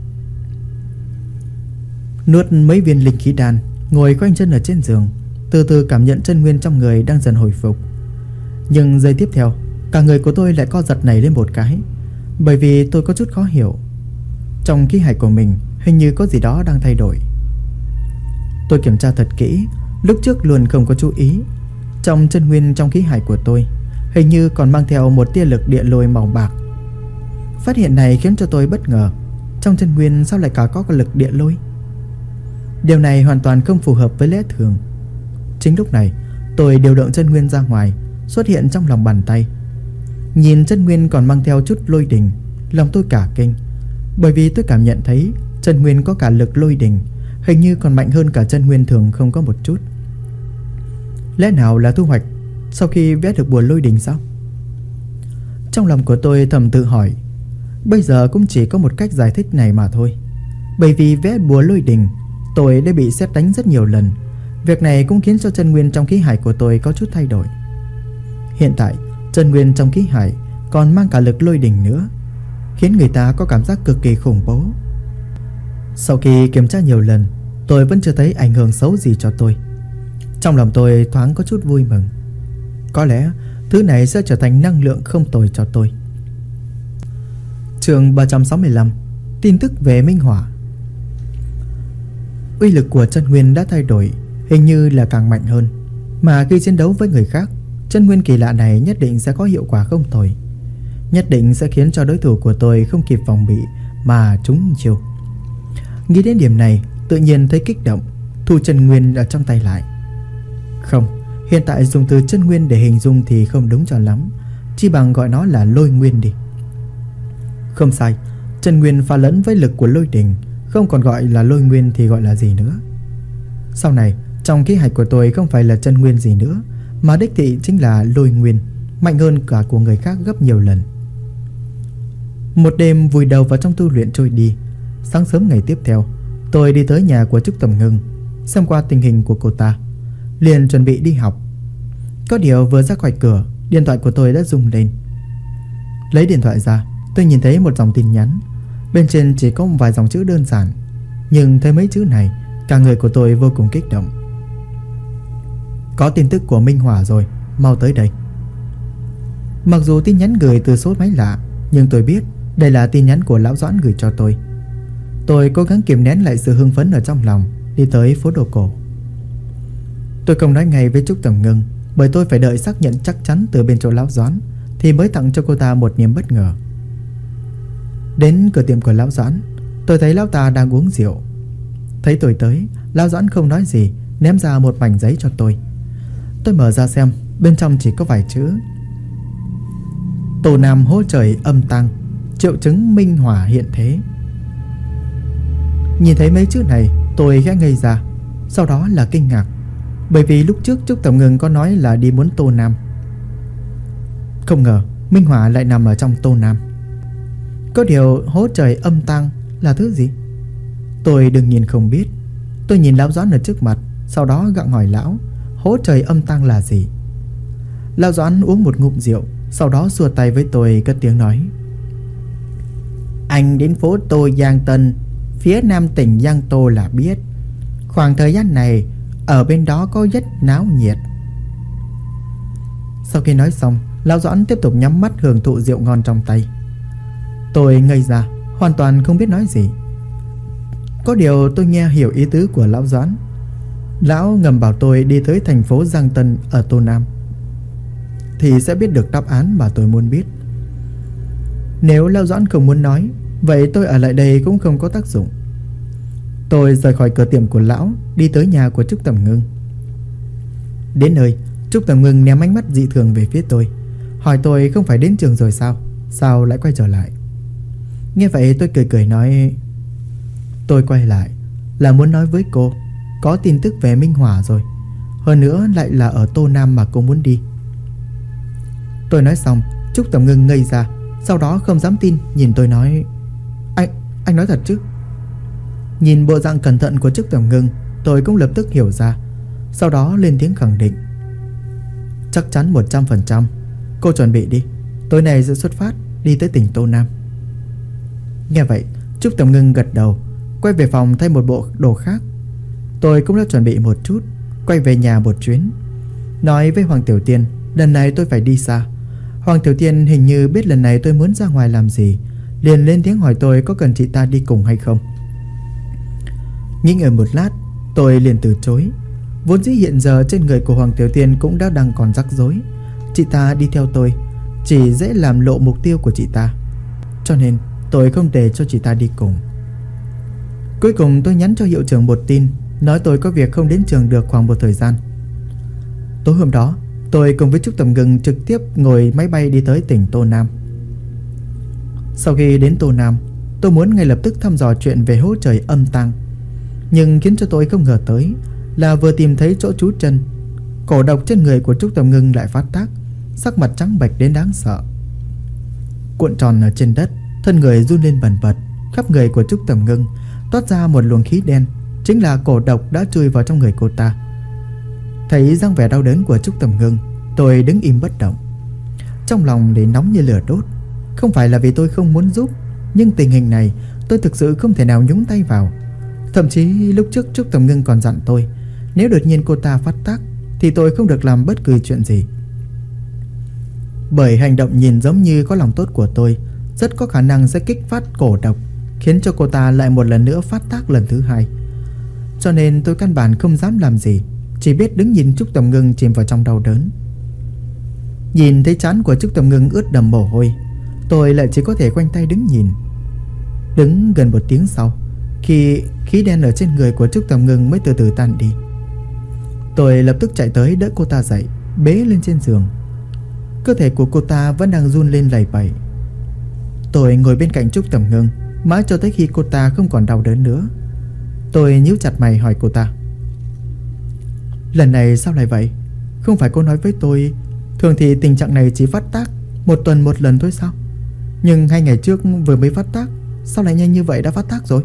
Nuốt mấy viên linh khí đan, ngồi khoanh chân ở trên giường, từ từ cảm nhận chân nguyên trong người đang dần hồi phục. Nhưng giây tiếp theo, cả người của tôi lại co giật nảy lên một cái, bởi vì tôi có chút khó hiểu. Trong khí hải của mình hình như có gì đó đang thay đổi. Tôi kiểm tra thật kỹ, lúc trước luôn không có chú ý. Trong chân nguyên trong khí hải của tôi hình như còn mang theo một tia lực địa lôi màu bạc. Phát hiện này khiến cho tôi bất ngờ. Trong chân nguyên sao lại có lực địa lôi? Điều này hoàn toàn không phù hợp với lẽ thường. Chính lúc này, tôi điều động chân nguyên ra ngoài, xuất hiện trong lòng bàn tay. Nhìn chân nguyên còn mang theo chút lôi đình, lòng tôi cả kinh, bởi vì tôi cảm nhận thấy chân nguyên có cả lực lôi đình, hình như còn mạnh hơn cả chân nguyên thường không có một chút. Lẽ nào là thu hoạch sau khi vẽ được bùa lôi đình sao? Trong lòng của tôi thầm tự hỏi. Bây giờ cũng chỉ có một cách giải thích này mà thôi. Bởi vì vẽ bùa lôi đình, tôi đã bị sét đánh rất nhiều lần. Việc này cũng khiến cho chân nguyên trong khí hải của tôi có chút thay đổi. Hiện tại, chân nguyên trong khí hải còn mang cả lực lôi đình nữa, khiến người ta có cảm giác cực kỳ khủng bố. Sau khi kiểm tra nhiều lần, tôi vẫn chưa thấy ảnh hưởng xấu gì cho tôi. Trong lòng tôi thoáng có chút vui mừng. Có lẽ thứ này sẽ trở thành năng lượng không tồi cho tôi. Chương 365. Tin tức về Minh Hỏa. Uy lực của chân nguyên đã thay đổi, hình như là càng mạnh hơn. Mà khi chiến đấu với người khác, chân nguyên kỳ lạ này nhất định sẽ có hiệu quả không tồi. Nhất định sẽ khiến cho đối thủ của tôi không kịp phòng bị mà trúng chiêu. Nghĩ đến điểm này, tự nhiên thấy kích động, thu chân nguyên ở trong tay lại. Không, hiện tại dùng từ chân nguyên để hình dung thì không đúng cho lắm, chi bằng gọi nó là lôi nguyên đi. Không sai, chân nguyên pha lẫn với lực của lôi đình, không còn gọi là lôi nguyên thì gọi là gì nữa. Sau này, trong khí hải của tôi không phải là chân nguyên gì nữa, mà đích thị chính là lôi nguyên, mạnh hơn cả của người khác gấp nhiều lần. Một đêm vùi đầu vào trong tu luyện trôi đi. Sáng sớm ngày tiếp theo, tôi đi tới nhà của Trúc Tầm Ngưng, xem qua tình hình của cô ta, liền chuẩn bị đi học. Có điều vừa ra khỏi cửa, điện thoại của tôi đã rung lên. Lấy điện thoại ra, tôi nhìn thấy một dòng tin nhắn. Bên trên chỉ có một vài dòng chữ đơn giản, nhưng thấy mấy chữ này, cả người của tôi vô cùng kích động. Có tin tức của Minh Hỏa rồi, mau tới đây. Mặc dù tin nhắn gửi từ số máy lạ, nhưng tôi biết đây là tin nhắn của Lão Doãn gửi cho tôi. Tôi cố gắng kiềm nén lại sự hưng phấn ở trong lòng, đi tới phố đồ cổ. Tôi không nói ngay với Trúc Tầm Ngưng, bởi tôi phải đợi xác nhận chắc chắn từ bên chỗ Lão Doãn thì mới tặng cho cô ta một niềm bất ngờ. Đến cửa tiệm của Lão Doãn, tôi thấy lão ta đang uống rượu. Thấy tôi tới, Lão Doãn không nói gì, ném ra một mảnh giấy cho tôi. Tôi mở ra xem, bên trong chỉ có vài chữ: Tô Nam hố trời âm tăng, triệu chứng Minh Hỏa hiện thế. Nhìn thấy mấy chữ này, tôi khẽ ngây ra, sau đó là kinh ngạc, bởi vì lúc trước Trúc Tầm Ngưng có nói là đi muốn Tô Nam. Không ngờ Minh Hỏa lại nằm ở trong Tô Nam. Có điều hố trời âm tăng là thứ gì? Tôi đương nhiên không biết. Tôi nhìn Lão Doãn ở trước mặt, sau đó gặng hỏi lão, hố trời âm tăng là gì? Lão Doãn uống một ngụm rượu, sau đó xua tay với tôi cất tiếng nói: Anh đến phố Tô Giang Tân, phía nam tỉnh Giang Tô là biết. Khoảng thời gian này ở bên đó có rất náo nhiệt. Sau khi nói xong, Lão Doãn tiếp tục nhắm mắt hưởng thụ rượu ngon trong tay. Tôi ngây ra, hoàn toàn không biết nói gì. Có điều tôi nghe hiểu ý tứ của Lão Doãn. Lão ngầm bảo tôi đi tới thành phố Giang Tân ở Tô Nam thì sẽ biết được đáp án mà tôi muốn biết. Nếu Lão Doãn không muốn nói, vậy tôi ở lại đây cũng không có tác dụng. Tôi rời khỏi cửa tiệm của lão, đi tới nhà của Trúc Tầm Ngưng. Đến nơi, Trúc Tầm Ngưng ném ánh mắt dị thường về phía tôi, hỏi tôi không phải đến trường rồi sao, sao lại quay trở lại. Nghe vậy tôi cười cười nói: Tôi quay lại là muốn nói với cô, có tin tức về Minh Hỏa rồi, hơn nữa lại là ở Tô Nam mà cô muốn đi. Tôi nói xong, Trúc Tầm Ngưng ngây ra, sau đó không dám tin nhìn tôi nói: Anh nói thật chứ? Nhìn bộ dạng cẩn thận của Trúc Tầm Ngưng, tôi cũng lập tức hiểu ra, sau đó lên tiếng khẳng định: Chắc chắn 100%. Cô chuẩn bị đi, tối nay sẽ xuất phát đi tới tỉnh Tô Nam. Nghe vậy, Trúc Tầm Ngưng gật đầu, quay về phòng thay một bộ đồ khác. Tôi cũng đã chuẩn bị một chút, quay về nhà một chuyến, nói với Hoàng Tiểu Tiên lần này tôi phải đi xa. Hoàng Tiểu Tiên hình như biết lần này tôi muốn ra ngoài làm gì, liền lên tiếng hỏi tôi có cần chị ta đi cùng hay không. Nghĩ ngợi một lát, tôi liền từ chối. Vốn dĩ hiện giờ trên người của Hoàng Tiểu Tiên cũng đã đang còn rắc rối, chị ta đi theo tôi chỉ dễ làm lộ mục tiêu của chị ta, cho nên tôi không để cho chị ta đi cùng. Cuối cùng tôi nhắn cho hiệu trưởng một tin, nói tôi có việc không đến trường được khoảng một thời gian. Tối hôm đó, tôi cùng với Trúc Tầm Ngưng trực tiếp ngồi máy bay đi tới tỉnh Tô Nam. Sau khi đến Tô Nam, tôi muốn ngay lập tức thăm dò chuyện về hố trời âm tang. Nhưng khiến cho tôi không ngờ tới là vừa tìm thấy chỗ trú chân, cổ độc trên người của Trúc Tầm Ngưng lại phát tác, sắc mặt trắng bệch đến đáng sợ. Cuộn tròn ở trên đất, thân người run lên bần bật, khắp người của Trúc Tầm Ngưng toát ra một luồng khí đen, chính là cổ độc đã chui vào trong người cô ta. Thấy dáng vẻ đau đớn của Trúc Tầm Ngưng, tôi đứng im bất động, trong lòng để nóng như lửa đốt. Không phải là vì tôi không muốn giúp, nhưng tình hình này tôi thực sự không thể nào nhúng tay vào. Thậm chí lúc trước Trúc Tầm Ngưng còn dặn tôi, nếu đột nhiên cô ta phát tác thì tôi không được làm bất cứ chuyện gì. Bởi hành động nhìn giống như có lòng tốt của tôi, rất có khả năng sẽ kích phát cổ độc, khiến cho cô ta lại một lần nữa phát tác lần thứ hai. Cho nên tôi căn bản không dám làm gì, chỉ biết đứng nhìn Trúc Tầm Ngưng chìm vào trong đau đớn. Nhìn thấy trán của Trúc Tầm Ngưng ướt đầm mồ hôi, tôi lại chỉ có thể khoanh tay đứng nhìn. Đứng gần một tiếng sau, khi khí đen ở trên người của Trúc Tầm Ngưng mới từ từ tan đi, tôi lập tức chạy tới đỡ cô ta dậy, bế lên trên giường. Cơ thể của cô ta vẫn đang run lên lẩy bẩy. Tôi ngồi bên cạnh Trúc Tầm Ngưng mãi cho tới khi cô ta không còn đau đớn nữa. Tôi nhíu chặt mày hỏi cô ta: Lần này sao lại vậy? Không phải cô nói với tôi thường thì tình trạng này chỉ phát tác một tuần một lần thôi sao? Nhưng 2 ngày trước vừa mới phát tác, sao lại nhanh như vậy đã phát tác rồi?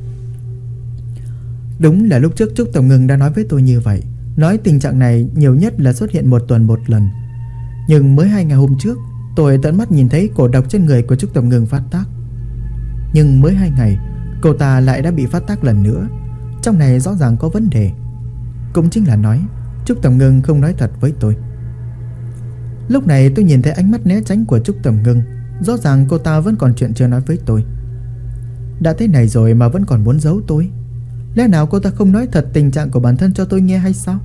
Đúng là lúc trước Trúc Tầm Ngưng đã nói với tôi như vậy, nói tình trạng này nhiều nhất là xuất hiện một tuần một lần. Nhưng mới 2 ngày hôm trước, tôi tận mắt nhìn thấy cổ độc trên người của Trúc Tầm Ngưng phát tác. Nhưng mới 2 ngày, cô ta lại đã bị phát tác lần nữa. Trong này rõ ràng có vấn đề. Cũng chính là nói Trúc Tầm Ngưng không nói thật với tôi. Lúc này tôi nhìn thấy ánh mắt né tránh của Trúc Tầm Ngưng, rõ ràng cô ta vẫn còn chuyện chưa nói với tôi. Đã thế này rồi mà vẫn còn muốn giấu tôi. Lẽ nào cô ta không nói thật tình trạng của bản thân cho tôi nghe hay sao?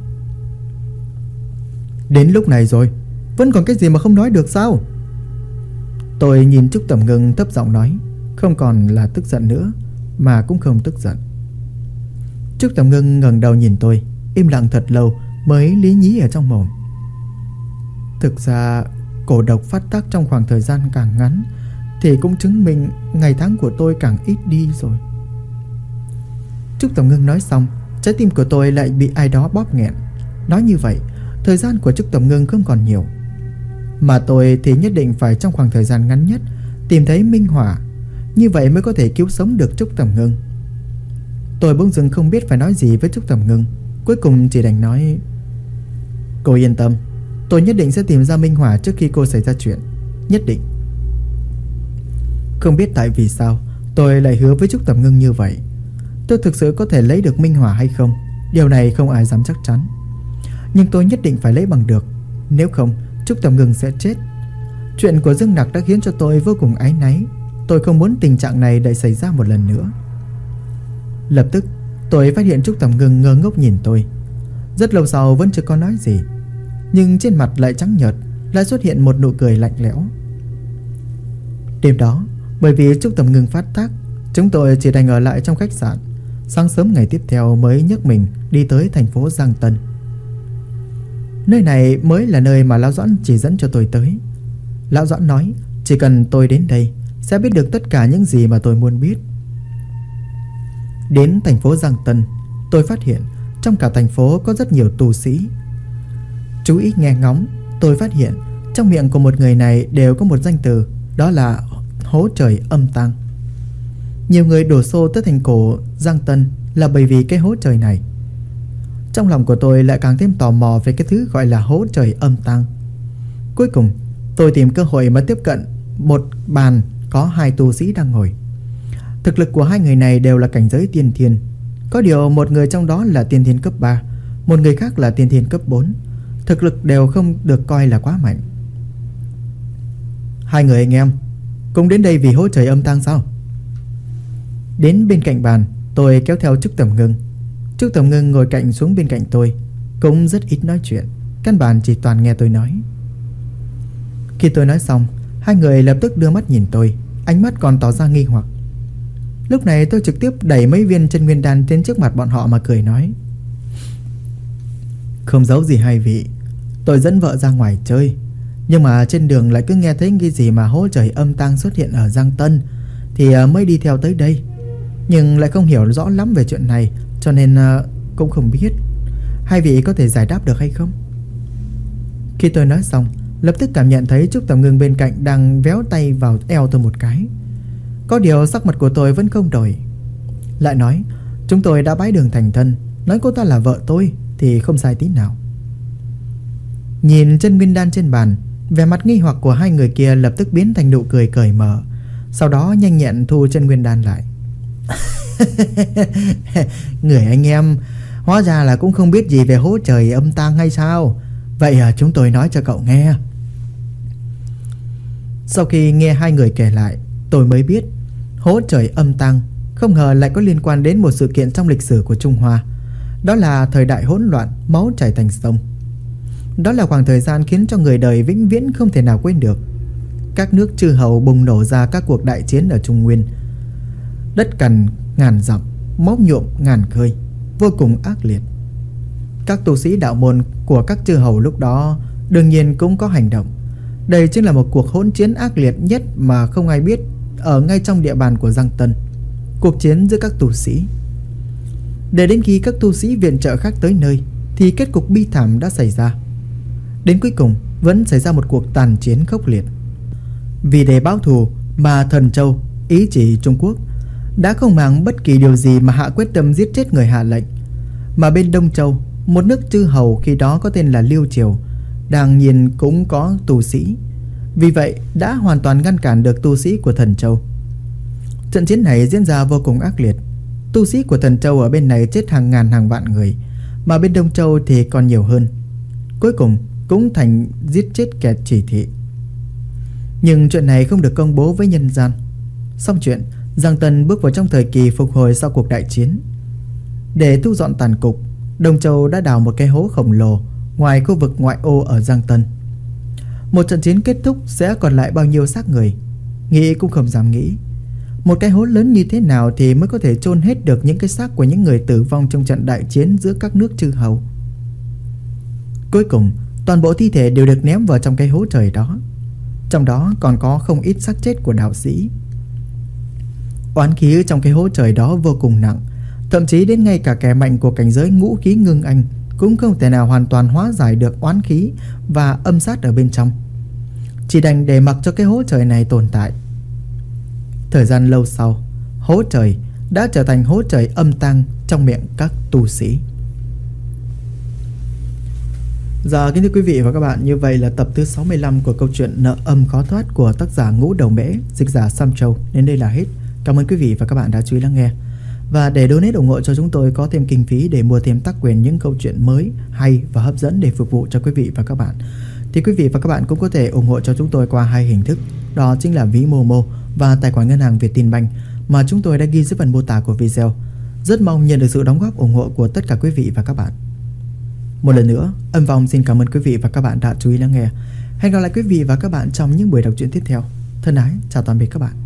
Đến lúc này rồi, vẫn còn cái gì mà không nói được sao? Tôi nhìn Trúc Tầm Ngưng thấp giọng nói, không còn là tức giận nữa, mà cũng không tức giận. Trúc Tầm Ngưng ngẩng đầu nhìn tôi, im lặng thật lâu mới lý nhí ở trong mồm. Thực ra cổ độc phát tác trong khoảng thời gian càng ngắn thì cũng chứng minh ngày tháng của tôi càng ít đi rồi. Trúc Tầm Ngưng nói xong, trái tim của tôi lại bị ai đó bóp nghẹn. Nói như vậy, thời gian của Trúc Tầm Ngưng không còn nhiều, mà tôi thì nhất định phải trong khoảng thời gian ngắn nhất tìm thấy Minh Hỏa, như vậy mới có thể cứu sống được Trúc Tầm Ngưng. Tôi bỗng dưng không biết phải nói gì với Trúc Tầm Ngưng, cuối cùng chỉ đành nói: Cô yên tâm, Tôi nhất định sẽ tìm ra Minh Hỏa trước khi cô xảy ra chuyện. Nhất định. Không biết tại vì sao tôi lại hứa với Trúc Tầm Ngưng như vậy. Tôi thực sự có thể lấy được Minh Hỏa hay không, điều này không ai dám chắc chắn. Nhưng tôi nhất định phải lấy bằng được. Nếu không, Trúc Tầm Ngưng sẽ chết. Chuyện của Dương Nặc đã khiến cho tôi vô cùng áy náy. Tôi không muốn tình trạng này lại xảy ra một lần nữa. Lập tức tôi phát hiện Trúc Tầm Ngưng ngơ ngốc nhìn tôi. Rất lâu sau vẫn chưa có nói gì, nhưng trên mặt lại trắng nhợt, lại xuất hiện một nụ cười lạnh lẽo. Đêm đó, bởi vì Trúc Tầm Ngưng phát tác, chúng tôi chỉ đành ở lại trong khách sạn. Sáng sớm ngày tiếp theo mới nhấc mình đi tới thành phố Giang Tân. Nơi này mới là nơi mà Lão Doãn chỉ dẫn cho tôi tới. Lão Doãn nói chỉ cần tôi đến đây sẽ biết được tất cả những gì mà tôi muốn biết. Đến thành phố Giang Tân, tôi phát hiện trong cả thành phố có rất nhiều tu sĩ. Chú ý nghe ngóng, tôi phát hiện trong miệng của một người này đều có một danh từ, đó là hố trời âm tang. Nhiều người đổ xô tới thành cổ Giang Tân là bởi vì cái hố trời này. Trong lòng của tôi lại càng thêm tò mò về cái thứ gọi là hố trời âm tang. Cuối cùng tôi tìm cơ hội mà tiếp cận một bàn có 2 tu sĩ đang ngồi. Thực lực của 2 người này đều là cảnh giới tiên thiên. Có điều một người trong đó là tiên thiên cấp 3, một người khác là tiên thiên cấp 4. Thực lực đều không được coi là quá mạnh. 2 người anh em cùng đến đây vì hố trời âm tang sao? Đến bên cạnh bàn, tôi kéo theo Trúc Tầm Ngưng. Trúc Tầm Ngưng ngồi cạnh xuống bên cạnh tôi, cũng rất ít nói chuyện, căn bản chỉ toàn nghe tôi nói. Khi tôi nói xong, 2 người lập tức đưa mắt nhìn tôi, ánh mắt còn tỏ ra nghi hoặc. Lúc này tôi trực tiếp đẩy mấy viên chân nguyên đan đến trước mặt bọn họ mà cười nói: Không giấu gì hai vị, tôi dẫn vợ ra ngoài chơi, nhưng mà trên đường lại cứ nghe thấy cái gì mà hố trời âm tang xuất hiện ở Giang Tân, thì mới đi theo tới đây. Nhưng lại không hiểu rõ lắm về chuyện này, cho nên cũng không biết hai vị có thể giải đáp được hay không. Khi tôi nói xong, lập tức cảm nhận thấy Trúc Tầm Ngưng bên cạnh đang véo tay vào eo tôi một cái. Có điều sắc mặt của tôi vẫn không đổi, lại nói chúng tôi đã bái đường thành thân, nói cô ta là vợ tôi thì không sai tí nào. Nhìn chân nguyên đan trên bàn, vẻ mặt nghi hoặc của 2 người kia lập tức biến thành nụ cười cởi mở, sau đó nhanh nhẹn thu chân nguyên đan lại. Người anh em hóa ra là cũng không biết gì về hố trời âm tang hay sao? Vậy chúng tôi nói cho cậu nghe. Sau khi nghe 2 người kể lại, tôi mới biết hố trời âm tang không ngờ lại có liên quan đến một sự kiện trong lịch sử của Trung Hoa. Đó là thời đại hỗn loạn, máu chảy thành sông. Đó là khoảng thời gian khiến cho người đời vĩnh viễn không thể nào quên được. Các nước chư hầu bùng nổ ra các cuộc đại chiến ở Trung Nguyên. Đất cằn ngàn dặm, máu nhuộm ngàn khơi, vô cùng ác liệt. Các tu sĩ đạo môn của các chư hầu lúc đó đương nhiên cũng có hành động. Đây chính là một cuộc hỗn chiến ác liệt nhất mà không ai biết, ở ngay trong địa bàn của Giang Tân. Cuộc chiến giữa các tu sĩ. Để đến khi các tu sĩ viện trợ khác tới nơi thì kết cục bi thảm đã xảy ra. Đến cuối cùng vẫn xảy ra một cuộc tàn chiến khốc liệt. Vì để báo thù mà Thần Châu, ý chỉ Trung Quốc, đã không màng bất kỳ điều gì mà hạ quyết tâm giết chết người hạ lệnh. Mà bên Đông Châu, một nước chư hầu khi đó có tên là Liêu Triều, đang nhìn cũng có tu sĩ, vì vậy đã hoàn toàn ngăn cản được tu sĩ của Thần Châu. Trận chiến này diễn ra vô cùng ác liệt. Tu sĩ của Thần Châu ở bên này chết hàng ngàn hàng vạn người, mà bên Đông Châu thì còn nhiều hơn. Cuối cùng cũng thành giết chết kẻ chỉ thị. Nhưng chuyện này không được công bố với nhân gian. Xong chuyện, Giang Tân bước vào trong thời kỳ phục hồi sau cuộc đại chiến. Để thu dọn tàn cục, Đông Châu đã đào một cái hố khổng lồ ngoài khu vực ngoại ô ở Giang Tân. Một trận chiến kết thúc sẽ còn lại bao nhiêu xác người, nghĩ cũng không dám nghĩ. Một cái hố lớn như thế nào thì mới có thể chôn hết được những cái xác của những người tử vong trong trận đại chiến giữa các nước chư hầu. Cuối cùng, toàn bộ thi thể đều được ném vào trong cái hố trời đó. Trong đó còn có không ít xác chết của đạo sĩ. Oán khí trong cái hố trời đó vô cùng nặng, thậm chí đến ngay cả kẻ mạnh của cảnh giới ngũ khí ngưng anh cũng không thể nào hoàn toàn hóa giải được oán khí và âm sát ở bên trong. Chỉ đành để mặc cho cái hố trời này tồn tại. Thời gian lâu sau, hố trời đã trở thành hố trời âm tang trong miệng các tu sĩ. Dạ kính thưa quý vị và các bạn, như vậy là tập thứ 65 của câu chuyện Nợ Âm Khó Thoát của tác giả Ngũ Đầu Mễ, dịch giả Sam Châu đến đây là hết. Cảm ơn quý vị và các bạn đã chú ý lắng nghe. Và để donate ủng hộ cho chúng tôi có thêm kinh phí để mua thêm tác quyền những câu chuyện mới, hay và hấp dẫn để phục vụ cho quý vị và các bạn, thì quý vị và các bạn cũng có thể ủng hộ cho chúng tôi qua hai hình thức. Đó chính là ví Momo và tài khoản ngân hàng Vietinbank mà chúng tôi đã ghi dưới phần mô tả của video. Rất mong nhận được sự đóng góp ủng hộ của tất cả quý vị và các bạn. Một lần nữa, Âm Vong xin cảm ơn quý vị và các bạn đã chú ý lắng nghe. Hẹn gặp lại quý vị và các bạn trong những buổi đọc truyện tiếp theo. Thân ái, chào tạm biệt các bạn.